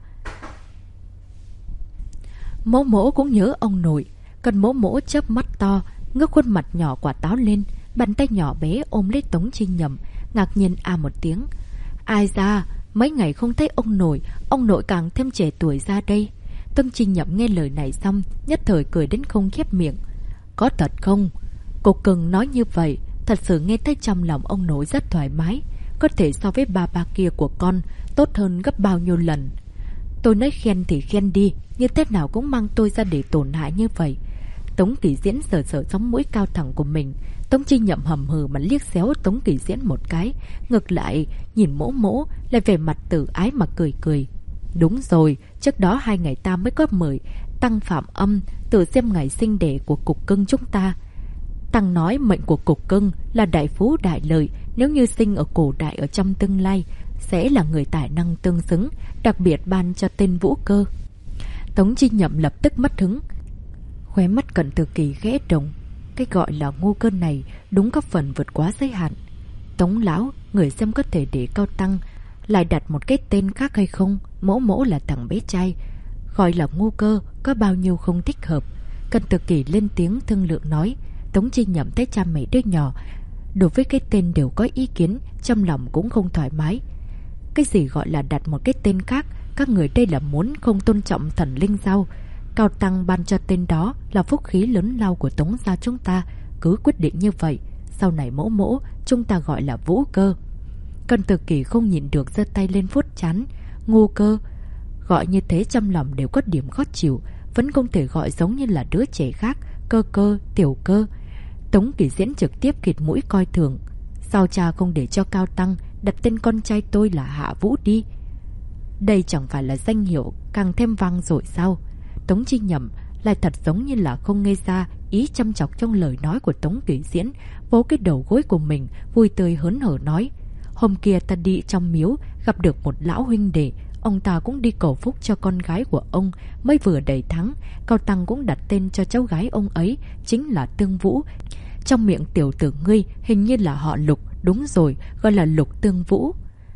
Mỗ Mỗ cũng nhớ ông nội. Cần Mỗ Mỗ chớp mắt to, ngước khuôn mặt nhỏ quả táo lên, bàn tay nhỏ bé ôm lấy Tống Chi Nhậm, ngạc nhiên a một tiếng. Ai ra, mấy ngày không thấy ông nội càng thêm trẻ tuổi ra đây. Tống Chi Nhậm nghe lời này xong, nhất thời cười đến không khép miệng. Có thật không? Cô Cưng nói như vậy, thật sự nghe thấy trong lòng ông nội rất thoải mái. Có thể so với ba kia của con, tốt hơn gấp bao nhiêu lần. Tôi nói khen thì khen đi, như thế nào cũng mang tôi ra để tổn hại như vậy. Tống Kỳ Diễn sờ sờ sống mũi cao thẳng của mình. Tống Chi Nhậm hầm hừ mà liếc xéo Tống Kỳ Diễn một cái, ngược lại nhìn Mỗ Mỗ lại về mặt tử ái mà cười cười. Đúng rồi, trước đó 2 ngày ta mới có mời Tăng Phạm Âm tự xem ngày sinh đẻ của Cục Cưng chúng ta. Tăng nói mệnh của Cục Cưng là đại phú đại lợi, nếu như sinh ở cổ đại ở trong tương lai sẽ là người tài năng tương xứng, đặc biệt ban cho tên Vũ Cơ. Tống Chi Nhậm lập tức mất hứng, khóe mắt Cận Tự Kỷ ghé động. Cái gọi là ngu cơ này đúng có phần vượt quá giới hạn. Tống lão, người xem có thể để Cao Tăng lại đặt một cái tên khác hay không? Mỗ Mỗ là thằng bé trai, gọi là ngu cơ có bao nhiêu không thích hợp. Cận Tự Kỷ lên tiếng thương lượng nói. Tống Chi Nhậm thấy cha mẹ đứa nhỏ đối với cái tên đều có ý kiến, trong lòng cũng không thoải mái. Cái gì gọi là đặt một cái tên khác? Các người đây là muốn không tôn trọng thần linh sao? Cao Tăng ban cho tên đó là phúc khí lớn lao của Tống gia chúng ta, cứ quyết định như vậy. Sau này Mỗ Mỗ chúng ta gọi là Vũ Cơ. Cận Tự Kỷ không nhịn được giơ tay lên vuốt trán. Ngu cơ, gọi như thế trong lòng đều có điểm khó chịu, vẫn không thể gọi giống như là đứa trẻ khác, Cơ Cơ, Tiểu Cơ. Tống Kỳ Diễn trực tiếp khịt mũi coi thường. Sao cha không để cho Cao Tăng đặt tên con trai tôi là Hạ Vũ đi? Đây chẳng phải là danh hiệu càng thêm vang rồi sao? Tống Chi Nhậm lại thật giống như là không nghe ra ý chăm chọc trong lời nói của Tống Kỳ Diễn, vỗ cái đầu gối của mình, vui tươi hớn hở nói. Hôm kia ta đi trong miếu gặp được một lão huynh đệ, ông ta cũng đi cầu phúc cho con gái của ông, mới vừa đầy tháng. Cao Tăng cũng đặt tên cho cháu gái ông ấy, chính là Tương Vũ. Trong miệng tiểu tử ngươi hình như là họ Lục, đúng rồi, gọi là Lục Tương Vũ.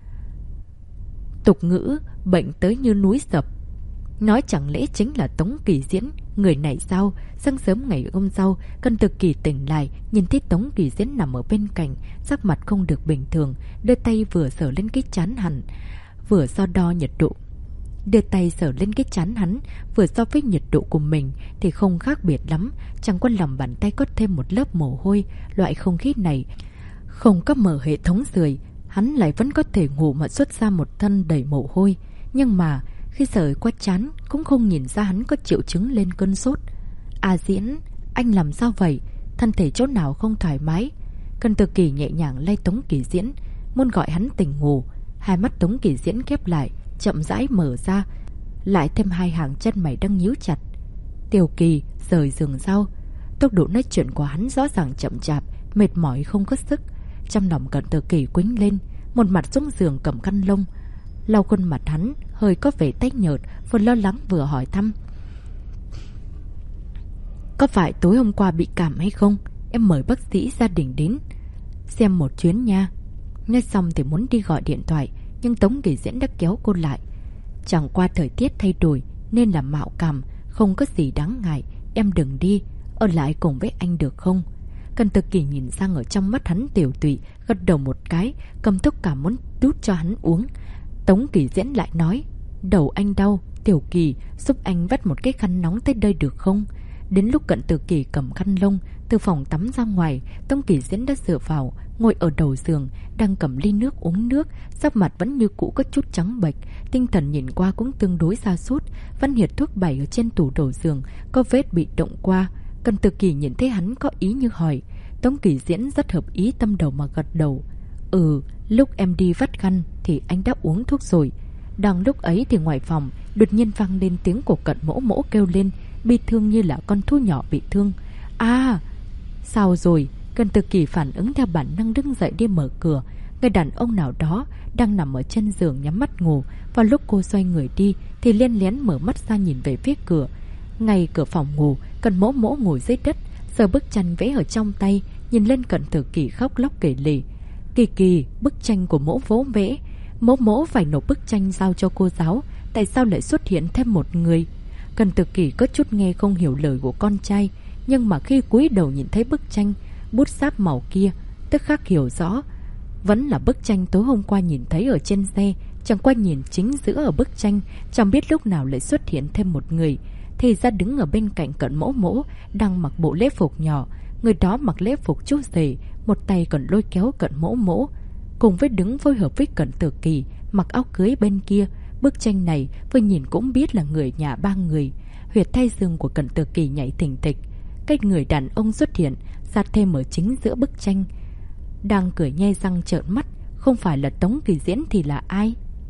Tục ngữ bệnh tới như núi sập, nói chẳng lẽ chính là Tống Kỳ Diễn người này sao? Sáng sớm ngày hôm sau, Cận Tự Kỷ tỉnh lại, nhìn thấy Tống Kỳ Diễn nằm ở bên cạnh, sắc mặt không được bình thường, đưa tay vừa sờ lên cái trán hắn, vừa so đo nhiệt độ. Đưa tay sờ lên cái trán hắn, vừa so với nhiệt độ của mình thì không khác biệt lắm, chẳng qua lòng bàn tay có thêm một lớp mồ hôi. Loại không khí này không có mở hệ thống sưởi, hắn lại vẫn có thể ngủ mà xuất ra một thân đầy mồ hôi. Nhưng mà khi sờ qua trán cũng không nhìn ra hắn có triệu chứng lên cơn sốt. À Diễn, anh làm sao vậy? Thân thể chỗ nào không thoải mái? Cần Từ Kỳ nhẹ nhàng lay Tống Kỳ Diễn, muốn gọi hắn tỉnh ngủ. Hai mắt Tống Kỳ Diễn khép lại, chậm rãi mở ra, lại thêm hai hàng chân mày đang nhíu chặt. Tiểu Kỳ rời giường sau. Tốc độ nói chuyện của hắn rõ ràng chậm chạp, mệt mỏi không có sức. Trong lòng Cận Từ Kỳ quĩnh lên, một mặt xuống giường cầm khăn lông lau khuôn mặt hắn, hơi có vẻ tái nhợt, vừa lo lắng vừa hỏi thăm. Có phải tối hôm qua bị cảm hay không? Em mời bác sĩ gia đình đến xem một chuyến nha. Nghe xong thì muốn đi gọi điện thoại, nhưng Tống Kỳ Diễn đã kéo cô lại. Chẳng qua thời tiết thay đổi nên là mạo cảm, không có gì đáng ngại. Em đừng đi, ở lại cùng với anh được không? Cần Từ Kỳ nhìn sang ở trong mắt hắn tiểu tụy, gật đầu một cái, cầm thuốc cảm muốn đút cho hắn uống. Tống Kỳ Diễn lại nói, đầu anh đau, Tiểu Kỳ giúp anh vắt một cái khăn nóng tới đây được không? Đến lúc Cận Từ Kỳ cầm khăn lông từ phòng tắm ra ngoài, Tống Kỳ Diễn đã dựa vào, ngồi ở đầu giường, đang cầm ly nước uống nước, sắc mặt vẫn như cũ có chút trắng bệch, tinh thần nhìn qua cũng tương đối sa sút. Văn Hiệt thuốc bày ở trên tủ đầu giường, có vết bị động qua. Cận Từ Kỳ nhìn thấy hắn có ý như hỏi. Tống Kỳ Diễn rất hợp ý tâm đầu mà gật đầu. Lúc em đi vắt khăn thì anh đã uống thuốc rồi. Đang lúc ấy thì ngoài phòng đột nhiên vang lên tiếng của Cận Mỗ Mỗ kêu lên, bi thương như là con thú nhỏ bị thương. À, sao rồi? Cận Từ Kỳ phản ứng theo bản năng đứng dậy đi mở cửa. Người đàn ông nào đó đang nằm ở chân giường nhắm mắt ngủ. Vào lúc cô xoay người đi thì liên lén mở mắt ra nhìn về phía cửa. Ngay cửa phòng ngủ, Cận Mỗ Mỗ ngồi dưới đất, giơ bức tranh vẽ ở trong tay, nhìn lên Cận Từ Kỳ khóc lóc kể lể. Kỳ Kỳ, bức tranh của mỗ vỗ vẽ. Mỗ phải nộp bức tranh giao cho cô giáo. Tại sao lại xuất hiện thêm một người? Cận Từ Kỳ có chút nghe không hiểu lời của con trai, nhưng mà khi cúi đầu nhìn thấy bức tranh, bút sáp màu kia, tức khắc hiểu rõ. Vẫn là bức tranh tối hôm qua nhìn thấy ở trên xe. Chẳng qua nhìn chính giữa ở bức tranh, chẳng biết lúc nào lại xuất hiện thêm một người. Thì ra đứng ở bên cạnh Cận Mỗ Mỗ, đang mặc bộ lễ phục nhỏ. Người đó mặc lễ phục chú rể, một tay còn lôi kéo Cận Mỗ Mỗ, cùng với đứng phối hợp với Cận Từ Kỳ mặc áo cưới bên kia. Bức tranh này vừa nhìn cũng biết là người nhà ba người. Huyệt thái dương của Cận Từ Kỳ nhảy thình thịch. Cái người đàn ông xuất hiện sát thêm ở chính giữa bức tranh, đang cười nhe răng trợn mắt. Không phải là Tống Kỳ Diễn thì là ai?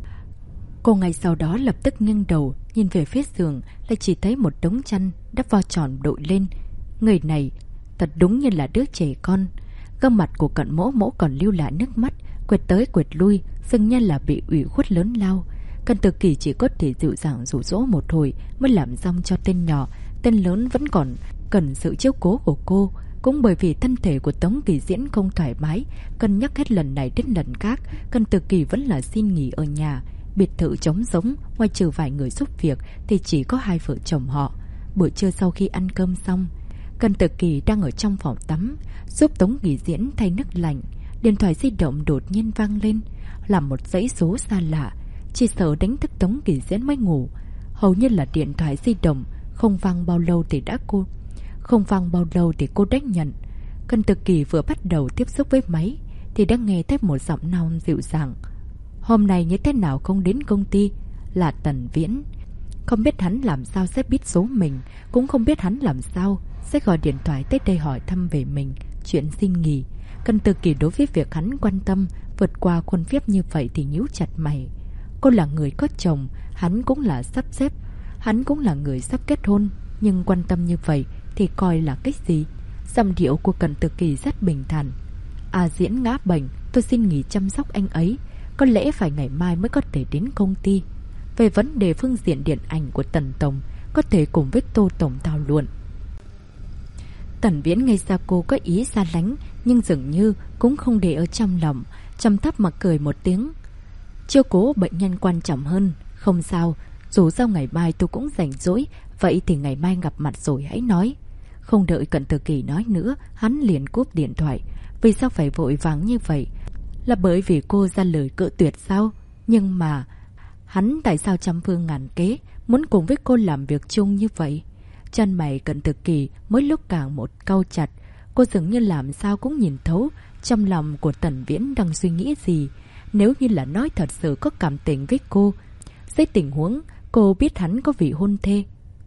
Cô ngay sau đó lập tức nghiêng đầu nhìn về phía giường, lại chỉ thấy một đống chăn đắp vào tròn đội lên. Người này thật đúng như là đứa trẻ con. Gương mặt của Cận Mỗ Mỗ còn lưu lại nước mắt, quệt tới quệt lui, dường như là bị ủy khuất lớn lao. Cận Từ Kỳ chỉ có thể dịu dàng dụ dỗ một hồi mới làm xong cho tên nhỏ. Tên lớn vẫn còn cần sự chiếu cố của cô. Cũng bởi vì thân thể của Tống Kỳ Diễn không thoải mái, cân nhắc hết lần này đến lần khác, Cận Từ Kỳ vẫn là xin nghỉ ở nhà. Biệt thự trống rỗng, ngoài trừ vài người giúp việc thì chỉ có hai vợ chồng họ. Buổi trưa sau khi ăn cơm xong, Cận Từ Kỳ đang ở trong phòng tắm giúp Tống Kỳ Diễn thay nước lạnh. Điện thoại di động đột nhiên vang lên, là một dãy số xa lạ. Chỉ sợ đánh thức Tống Kỳ Diễn mới ngủ. Hầu như là điện thoại di động không vang bao lâu thì cô đã nhận. Cận Từ Kỳ vừa bắt đầu tiếp xúc với máy thì đã nghe thấy một giọng nam dịu dàng. Hôm nay như thế nào không đến công ty? Là Tần Viễn. Không biết hắn làm sao sẽ biết số mình, cũng không biết hắn làm sao sẽ gọi điện thoại tới đây hỏi thăm về mình, chuyện xin nghỉ. Cận Từ Kỳ đối với việc hắn quan tâm vượt qua khuôn phép như vậy thì nhíu chặt mày. Cô là người có chồng, hắn cũng là sắp xếp, hắn cũng là người sắp kết hôn, nhưng quan tâm như vậy thì coi là cái gì? Giọng điệu của Cận Từ Kỳ rất bình thản. À Diễn ngã bệnh, tôi xin nghỉ chăm sóc anh ấy. Có lẽ phải ngày mai mới có thể đến công ty. Về vấn đề phương diện điện ảnh của Tần Tổng, có thể cùng với Tô Tổng thảo luận. Tần Viễn nghe ra cô có ý xa lánh, nhưng dường như cũng không để ở trong lòng, trầm thấp mà cười một tiếng. Chiếu cố bệnh nhân quan trọng hơn. Không sao, dù sao ngày mai tôi cũng rảnh rỗi, vậy thì ngày mai gặp mặt rồi hãy nói. Không đợi Cận Từ Kỳ nói nữa, hắn liền cúp điện thoại. Vì sao phải vội vàng như vậy? Là bởi vì cô ra lời cự tuyệt sao? Nhưng mà hắn tại sao trăm phương ngàn kế muốn cùng với cô làm việc chung như vậy? Chân mày Cận Từ Kỳ mỗi lúc càng một cau chặt. Cô dường như làm sao cũng nhìn thấu trong lòng của Tần Viễn đang suy nghĩ gì. Nếu như là nói thật sự có cảm tình với cô, Dưới tình huống cô biết hắn có vị hôn thê.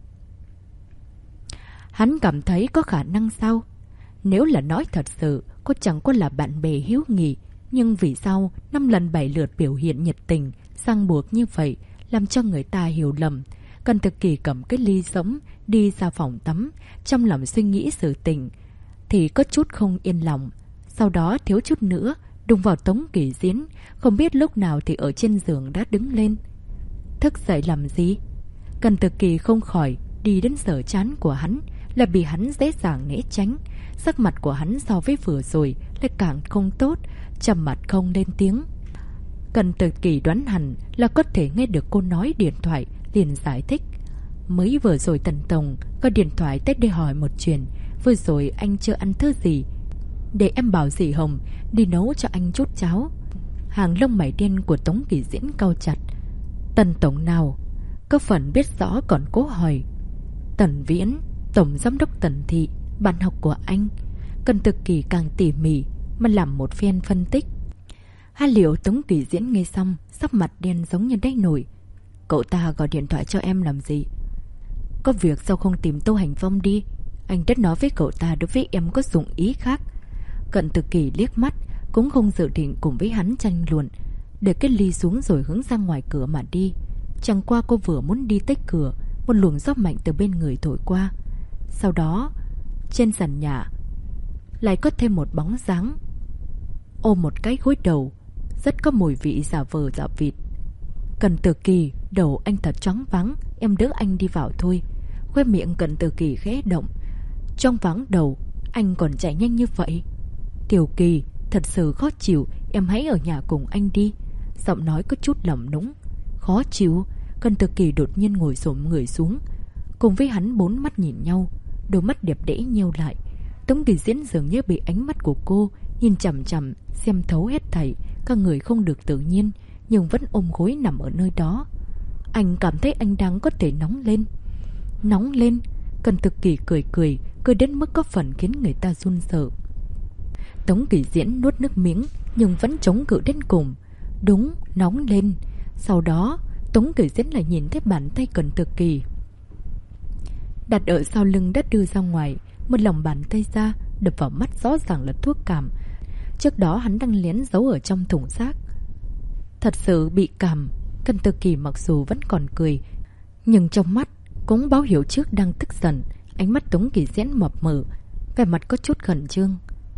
Hắn cảm thấy có khả năng sao? Nếu là nói thật sự, cô chẳng qua là bạn bè hiếu nghị. Nhưng vì sao 5 lần 7 lượt biểu hiện nhiệt tình, ràng buộc như vậy, làm cho người ta hiểu lầm. Cần Thực Kỳ cầm cái ly giống, đi ra phòng tắm, trong lòng suy nghĩ sự tình, thì có chút không yên lòng. Sau đó thiếu chút nữa, đụng vào Tống Kỳ Diễn, không biết lúc nào thì ở trên giường đã đứng lên. Thức dậy làm gì? Cần Thực Kỳ không khỏi đi đến sở trán của hắn, là bị hắn dễ dàng né tránh. Sắc mặt của hắn so với vừa rồi lại càng không tốt, trầm mặt không lên tiếng. Cần Thực Kỳ đoán hẳn là có thể nghe được cô nói điện thoại, liền giải thích. Mới vừa rồi Tần Tổng gọi điện thoại tới để hỏi một chuyện. Vừa rồi anh chưa ăn thứ gì, để em bảo dì Hồng đi nấu cho anh chút cháo. Hàng lông mày đen của Tống Kỳ Diễn cau chặt. Tần Tổng nào? Có phần biết rõ còn cố hỏi. Tần Viễn, Tổng Giám đốc Tần Thị, bạn học của anh. Cần Thực Kỳ càng tỉ mỉ mà làm một phen phân tích. Liệu Tống Kỳ Diễn nghe xong, sắc mặt đen giống như đáy nổi. Cậu ta gọi điện thoại cho em làm gì? Có việc sao không tìm Tô Hành Phong đi? Anh đã nói với cậu ta đối với em có dụng ý khác. Cận Thực Kỳ liếc mắt, cũng không dự định cùng với hắn tranh luận, để cái ly xuống rồi hướng ra ngoài cửa mà đi. Chẳng qua cô vừa muốn đi tới cửa, một luồng gió mạnh từ bên người thổi qua. Sau đó trên sàn nhà lại có thêm một bóng dáng ôm một cái gối đầu, rất có mùi vị giả vờ giả vịt. Cận Thực Kỳ, đầu anh thật choáng váng, em đỡ anh đi vào thôi. Khóe miệng Cận Thực Kỳ khẽ động. Trong váng đầu, anh còn chạy nhanh như vậy? Tiểu Kỳ, thật sự khó chịu, em hãy ở nhà cùng anh đi. Giọng nói có chút lẩm núng. Khó chịu? Cận Thực Kỳ đột nhiên ngồi xổm người xuống, cùng với hắn bốn mắt nhìn nhau, đôi mắt đẹp đẽ nheo lại. Tống Kỳ Diễn dường như bị ánh mắt của cô nhìn chằm chằm, xem thấu hết thảy. Các người không được tự nhiên, nhưng vẫn ôm gối nằm ở nơi đó. Anh cảm thấy anh đang có thể nóng lên. Nóng lên? Cận Thực Kỳ cười đến mức có phần khiến người ta run sợ. Tống Kỳ Diễn nuốt nước miếng, nhưng vẫn chống cự đến cùng. Đúng, nóng lên. Sau đó Tống Kỳ Diễn lại nhìn thấy bàn tay Cận Thực Kỳ đặt ở sau lưng đã đưa ra ngoài. Một lòng bàn tay ra, đập vào mắt rõ ràng là thuốc cảm. Trước đó hắn đang lén giấu ở trong thùng rác. Thật sự bị cảm. Cận Thực Kỳ mặc dù vẫn còn cười, nhưng trong mắt cũng báo hiệu trước đang tức giận. Ánh mắt Tống Kỳ Diễn mập mờ, vẻ mặt có chút khẩn trương.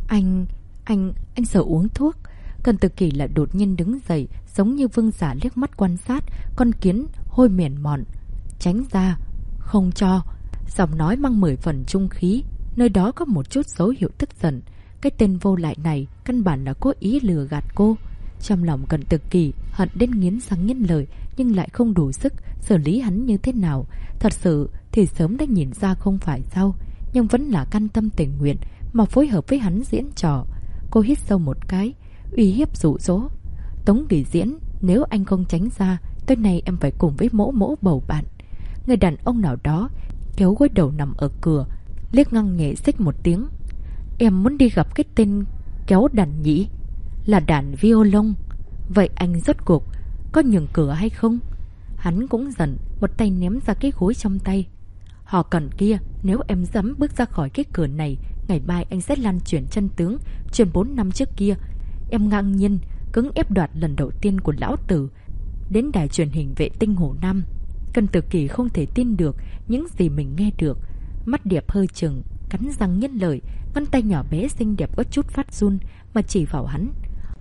Anh sợ uống thuốc. Cận Thực Kỳ lại đột nhiên đứng dậy, giống như vương giả liếc mắt quan sát con kiến hôi mềm mòn. Tránh ra, không cho. Giọng nói mang 10 phần trung khí, nơi đó có một chút dấu hiệu tức giận. Cái tên vô lại này căn bản là cố ý lừa gạt cô. Trong lòng Cận Thực Kỳ hận đến nghiến răng nghiến lợi, nhưng lại không đủ sức xử lý hắn như thế nào. Thật sự thì sớm đã nhìn ra không phải sao, nhưng vẫn là can tâm tình nguyện mà phối hợp với hắn diễn trò. Cô hít sâu một cái, uy hiếp dụ dỗ. Tống Kỳ Diễn, nếu anh không tránh ra, tối nay em phải cùng với mỗ mỗ bầu bạn. Người đàn ông nào đó kéo gối đầu nằm ở cửa, liếc ngang nhẹ xích một tiếng. Em muốn đi gặp cái tên kéo đàn nhĩ, là đàn violon. Vậy anh rốt cuộc có nhường cửa hay không? Hắn cũng giận, một tay ném ra cái gối trong tay. Họ cần kia, nếu em dám bước ra khỏi cái cửa này, ngày mai anh sẽ lan truyền chân tướng chuyện 4 năm trước kia. Em ngang nhiên cứng ép đoạt lần đầu tiên của lão tử đến đài truyền hình Vệ tinh Hồ Nam. Cận Thực Kỳ không thể tin được những gì mình nghe được, mắt đẹp hơi chừng, cắn răng nghiến lợi, ngón tay nhỏ bé xinh đẹp có chút phát run mà chỉ vào hắn.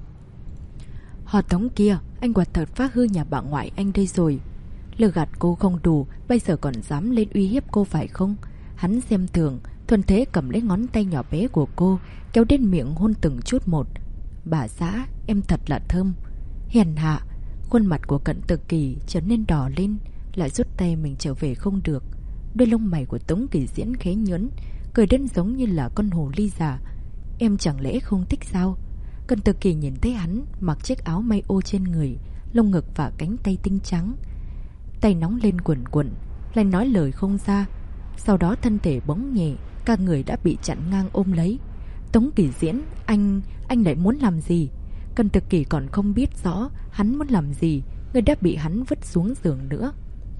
Họ Tống kia, anh quả thật phá hư nhà bà ngoại anh đây rồi. Lừa gạt cô không đủ, bây giờ còn dám lên uy hiếp cô phải không? Hắn xem thường, thuần thế cầm lấy ngón tay nhỏ bé của cô, kéo đến miệng hôn từng chút một. Bà xã, em thật là thơm. Hèn hạ. Khuôn mặt của Cận Thực Kỳ trở nên đỏ lên, lại rút tay mình trở về không được. Đôi lông mày của Tống Kỳ Diễn khẽ nhớn, cười đến giống như là con hồ ly già. Em chẳng lẽ không thích sao? Cận Thực Kỳ nhìn thấy hắn mặc chiếc áo may ô trên người, lông ngực và cánh tay tinh trắng, tay nóng lên cuồn cuộn, lại nói lời không ra. Sau đó thân thể bỗng nhẹ, cả người đã bị chặn ngang ôm lấy. Tống Kỳ Diễn, anh lại muốn làm gì? Cận Thực Kỳ còn không biết rõ hắn muốn làm gì, Người đã bị hắn vứt xuống giường nữa.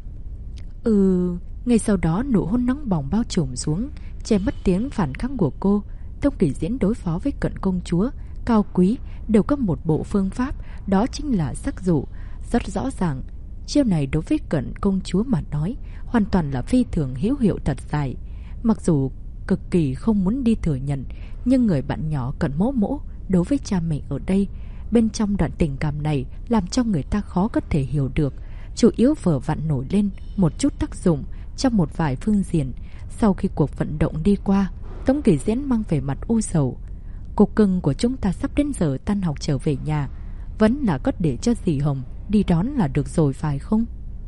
Ngay sau đó nụ hôn nóng bỏng bao trùm xuống, che mất tiếng phản kháng của cô. Tống Kỳ Diễn đối phó với Cận công chúa cao quý đều có một bộ phương pháp, đó chính là sắc dụ. Rất rõ ràng, chiêu này đối với Cận công chúa mà nói hoàn toàn là phi thường hữu hiệu thật dài. Mặc dù cực kỳ không muốn đi thừa nhận, nhưng người bạn nhỏ Cận Mỗ Mỗ đối với cha mẹ ở đây, bên trong đoạn tình cảm này làm cho người ta khó có thể hiểu được. Chủ yếu vừa vặn nổi lên một chút tác dụng trong một vài phương diện. Sau khi cuộc vận động đi qua, Tống Kỳ Diễn mang về mặt u sầu. Cô cưng của chúng ta sắp đến giờ tan học trở về nhà, vẫn là có để cho dì Hồng đi đón là được rồi phải không?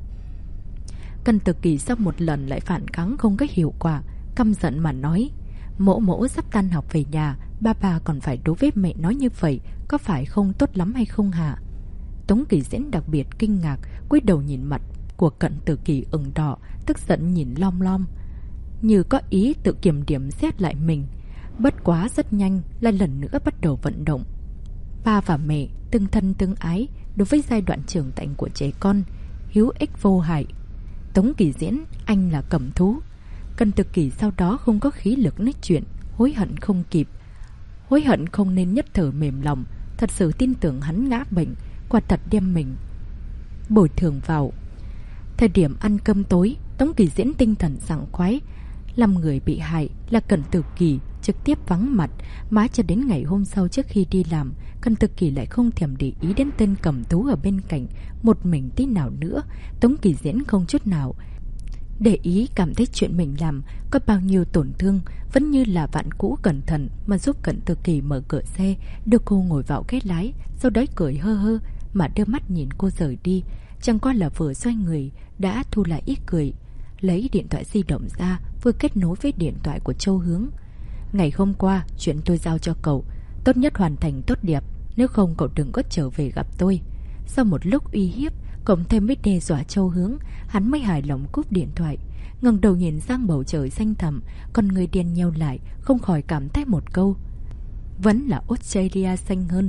Cần Tử Kỳ sau một lần lại phản kháng không có hiệu quả, căm giận mà nói: Mỗ Mỗ sắp tan học về nhà, ba còn phải đối với mẹ nói như vậy, có phải không tốt lắm hay không hả? Tống Kỳ Diễn đặc biệt kinh ngạc, cúi đầu nhìn mặt của Cận Tử Kỳ ửng đỏ, tức giận nhìn lom lom, như có ý tự kiểm điểm xét lại mình. Bất quá rất nhanh lại lần nữa bắt đầu vận động. Ba và mẹ tương thân tương ái đối với giai đoạn trưởng thành của trẻ con, hữu ích vô hại. Tống Kỳ Diễn, anh là cầm thú. Cận Tử Kỳ sau đó không có khí lực nói chuyện, hối hận không kịp. Hối hận không nên nhất thời mềm lòng, thật sự tin tưởng hắn ngã bệnh, quả thật đem mình bồi thường vào. Thời điểm ăn cơm tối, Tống Kỳ Diễn tinh thần sảng khoái. Làm người bị hại là Cận Tử Kỳ trực tiếp vắng mặt, mãi cho đến ngày hôm sau trước khi đi làm, Cận Tử Kỳ lại không thèm để ý đến tên cầm thú ở bên cạnh một mình tí nào nữa. Tống Kỳ Diễn không chút nào để ý, cảm thấy chuyện mình làm có bao nhiêu tổn thương, vẫn như là vạn cũ cẩn thận mà giúp Cận Tử Kỳ mở cửa xe, đưa cô ngồi vào ghế lái, sau đó cười hơ hơ mà đưa mắt nhìn cô rời đi. Chẳng qua là vừa xoay người đã thu lại ít cười, lấy điện thoại di động ra, vừa kết nối với điện thoại của Châu Hướng. Ngày hôm qua, chuyện tôi giao cho cậu, tốt nhất hoàn thành tốt đẹp, nếu không cậu đừng có trở về gặp tôi. Sau một lúc uy hiếp, cộng thêm với đe dọa Châu Hướng, hắn mới hài lòng cúp điện thoại, ngẩng đầu nhìn sang bầu trời xanh thẳm, con người đen nheo lại, không khỏi cảm thấy một câu: vẫn là Australia xanh hơn.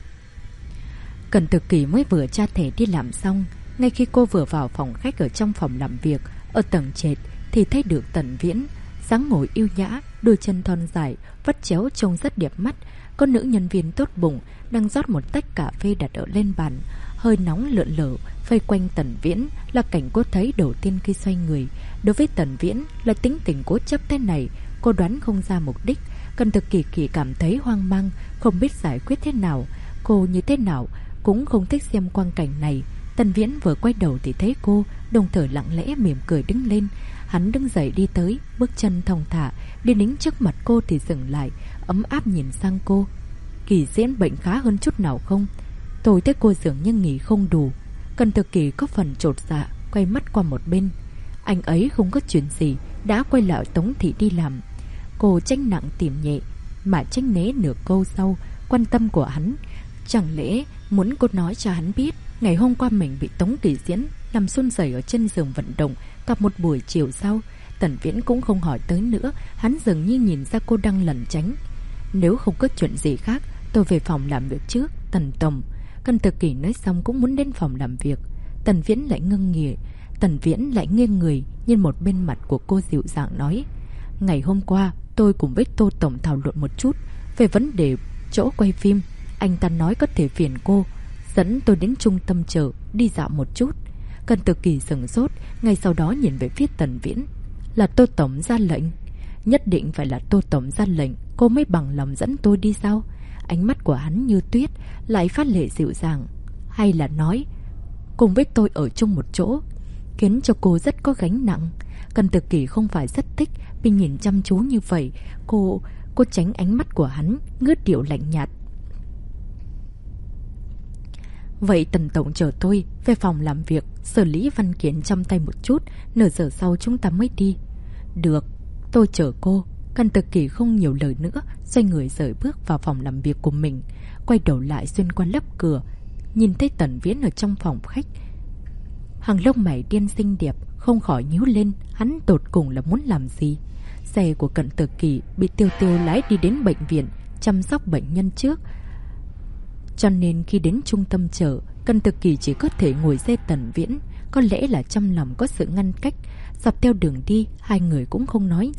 Cận Tử Kỳ mới vừa tra thẻ đi làm xong, ngay khi cô vừa vào phòng khách ở trong phòng làm việc ở tầng trệt thì thấy được Tần Viễn, dáng ngồi yêu nhã, đôi chân thon dài, vắt chéo trông rất đẹp mắt. Con nữ nhân viên tốt bụng đang rót một tách cà phê đặt ở lên bàn, hơi nóng lượn lờ vây quanh Tần Viễn là cảnh cô thấy đầu tiên khi xoay người. Đối với Tần Viễn là tính tình cố chấp thế này, cô đoán không ra mục đích. Cận Tử Kỳ cảm thấy hoang mang, không biết giải quyết thế nào. Cô như thế nào cũng không thích xem quang cảnh này. Tần Viễn vừa quay đầu thì thấy cô, đồng thời lặng lẽ mỉm cười đứng lên. Hắn đứng dậy đi tới, bước chân thong thả, đi đến trước mặt cô thì dừng lại, ấm áp nhìn sang cô. Kỳ Diễn bệnh khá hơn chút nào không? Tôi thấy cô dường như nghỉ không đủ. Cận Tử Kỳ có phần chột dạ, quay mắt qua một bên. Anh ấy không có chuyện gì, đã quay lại Tống thị đi làm. Cô tránh nặng tìm nhẹ, mà tránh né nửa câu sau quan tâm của hắn. Chẳng lẽ muốn cô nói cho hắn biết ngày hôm qua mình bị Tống Kỳ Diễn làm run rẩy ở trên giường vận động cả một buổi chiều sau? Tần Viễn cũng không hỏi tới nữa, hắn dường như nhìn ra cô đang lẩn tránh. Nếu không có chuyện gì khác, tôi về phòng làm việc trước, Tần tổng. Cận Tử Kỳ nói xong cũng muốn đến phòng làm việc. Tần Viễn lại nghiêng người nhìn một bên mặt của cô, dịu dàng nói: ngày hôm qua tôi cùng với Tô tổng thảo luận một chút về vấn đề chỗ quay phim. Anh ta nói có thể phiền cô dẫn tôi đến trung tâm chợ đi dạo một chút. Cận Tử Kỳ sửng sốt, ngay sau đó nhìn về phía Tần Viễn. Là Tô tổng ra lệnh? Nhất định phải là Tô tổng ra lệnh cô mới bằng lòng dẫn tôi đi sao? Ánh mắt của hắn như tuyết, lại phát lệ dịu dàng. Hay là nói cùng với tôi ở chung một chỗ, khiến cho cô rất có gánh nặng? Cận Tử Kỳ không phải rất thích bị nhìn chăm chú như vậy. Cô tránh ánh mắt của hắn, ngước điệu lạnh nhạt. Vậy Tần tổng chờ tôi về phòng làm việc, xử lý văn kiện trong tay một chút, nửa giờ sau chúng ta mới đi. Được, tôi chờ cô. Cận Tử Kỳ không nhiều lời nữa, xoay người rời bước vào phòng làm việc của mình. Quay đầu lại xuyên qua lớp cửa, nhìn thấy Tần Viễn ở trong phòng khách. Hàng lông mày đen xinh đẹp không khỏi nhíu lên, hắn tột cùng là muốn làm gì? Xe của Cận Tử Kỳ bị Tiêu Tiêu lái đi đến bệnh viện chăm sóc bệnh nhân trước, cho nên khi đến trung tâm chợ Cần Tự Kỳ chỉ có thể ngồi xe Tần Viễn. Có lẽ là trong lòng có sự ngăn cách. Dọc theo đường đi, hai người cũng không nói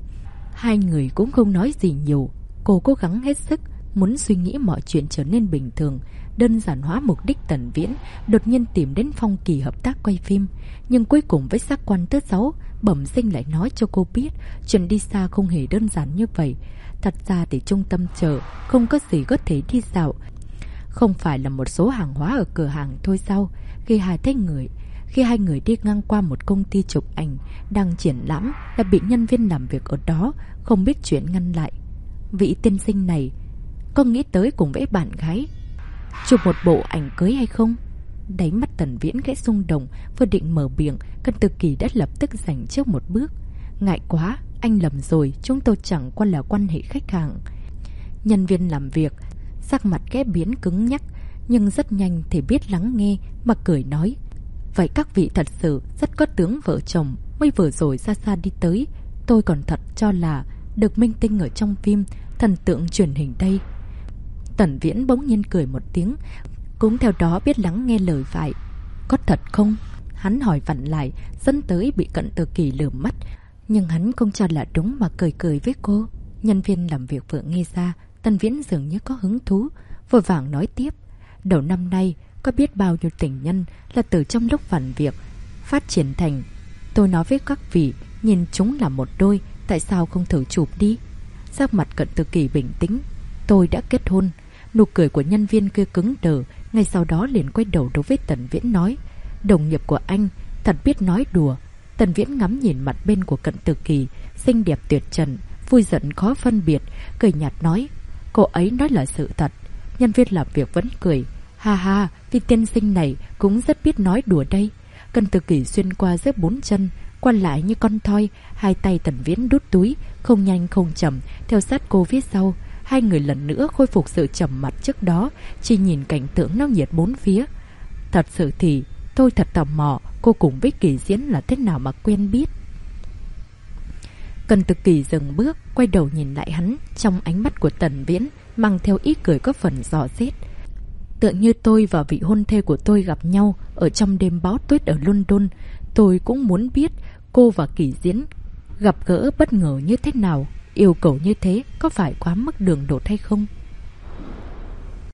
gì nhiều. Cô cố gắng hết sức muốn suy nghĩ mọi chuyện trở nên bình thường, đơn giản hóa mục đích. Tần Viễn đột nhiên tìm đến Phong Kỳ hợp tác quay phim, nhưng cuối cùng với giác quan thứ 6 bẩm sinh lại nói cho cô biết chuyện đi xa không hề đơn giản như vậy. Thật ra thì trung tâm chợ không có gì có thể đi dạo, không phải là một số hàng hóa ở cửa hàng thôi sao? Khi hai người đi ngang qua một công ty chụp ảnh đang triển lãm, đã bị nhân viên làm việc ở đó không biết chuyện ngăn lại. Vị tiên sinh này có nghĩ tới cùng với bạn gái chụp một bộ ảnh cưới hay không? Đáy mắt Tần Viễn khẽ rung động, vừa định mở miệng, Cần Tự Kỳ đã lập tức giành trước một bước. Ngại quá, anh lầm rồi, chúng tôi chẳng qua là quan hệ khách hàng. Nhân viên làm việc sắc mặt khẽ biến cứng nhắc, nhưng rất nhanh thì biết lắng nghe mà cười nói: vậy các vị thật sự rất có tướng vợ chồng. Mới vừa rồi xa xa đi tới, tôi còn thật cho là được minh tinh ở trong phim, thần tượng truyền hình đây. Tần Viễn bỗng nhiên cười một tiếng, cũng theo đó biết lắng nghe lời phải. Có thật không? Hắn hỏi vặn lại, dẫn tới bị Cận Tự Kỳ lườm mắt, nhưng hắn không cho là đúng mà cười cười với cô. Nhân viên làm việc vừa nghe ra, Tần Viễn dường như có hứng thú, vội vàng nói tiếp: đầu năm nay có biết bao nhiêu tình nhân là từ trong lúc phản việc phát triển thành. Tôi nói với các vị, nhìn chúng là một đôi, tại sao không thử chụp đi? Sắc mặt Cận Tự Kỳ bình tĩnh: tôi đã kết hôn. Nụ cười của nhân viên kia cứng đờ, ngay sau đó liền quay đầu đối với Tần Viễn nói: đồng nghiệp của anh thật biết nói đùa. Tần Viễn ngắm nhìn mặt bên của Cận Tự Kỳ, xinh đẹp tuyệt trần, vui giận khó phân biệt, cười nhạt nói: cô ấy nói là sự thật. Nhân viên làm việc vẫn cười: ha ha, vì tiên sinh này cũng rất biết nói đùa đây. Cận Tự Kỳ xuyên qua giữa bốn chân, quan lại như con thoi, hai tay Tần Viễn đút túi, không nhanh không chậm theo sát cô phía sau. Hai người lần nữa khôi phục sự trầm mặc trước đó, chỉ nhìn cảnh tượng náo nhiệt bốn phía. Thật sự thì tôi thật tò mò cô cùng với Kỳ Diễn là thế nào mà quen biết. Cận Tự Kỳ dừng bước, quay đầu nhìn lại hắn, trong ánh mắt của Tần Viễn mang theo ý cười có phần dò xét. Tựa như tôi và vị hôn thê của tôi gặp nhau ở trong đêm bão tuyết ở London, tôi cũng muốn biết cô và Kỳ Diễn gặp gỡ bất ngờ như thế nào. Yêu cầu như thế có phải quá mức đường đột hay không?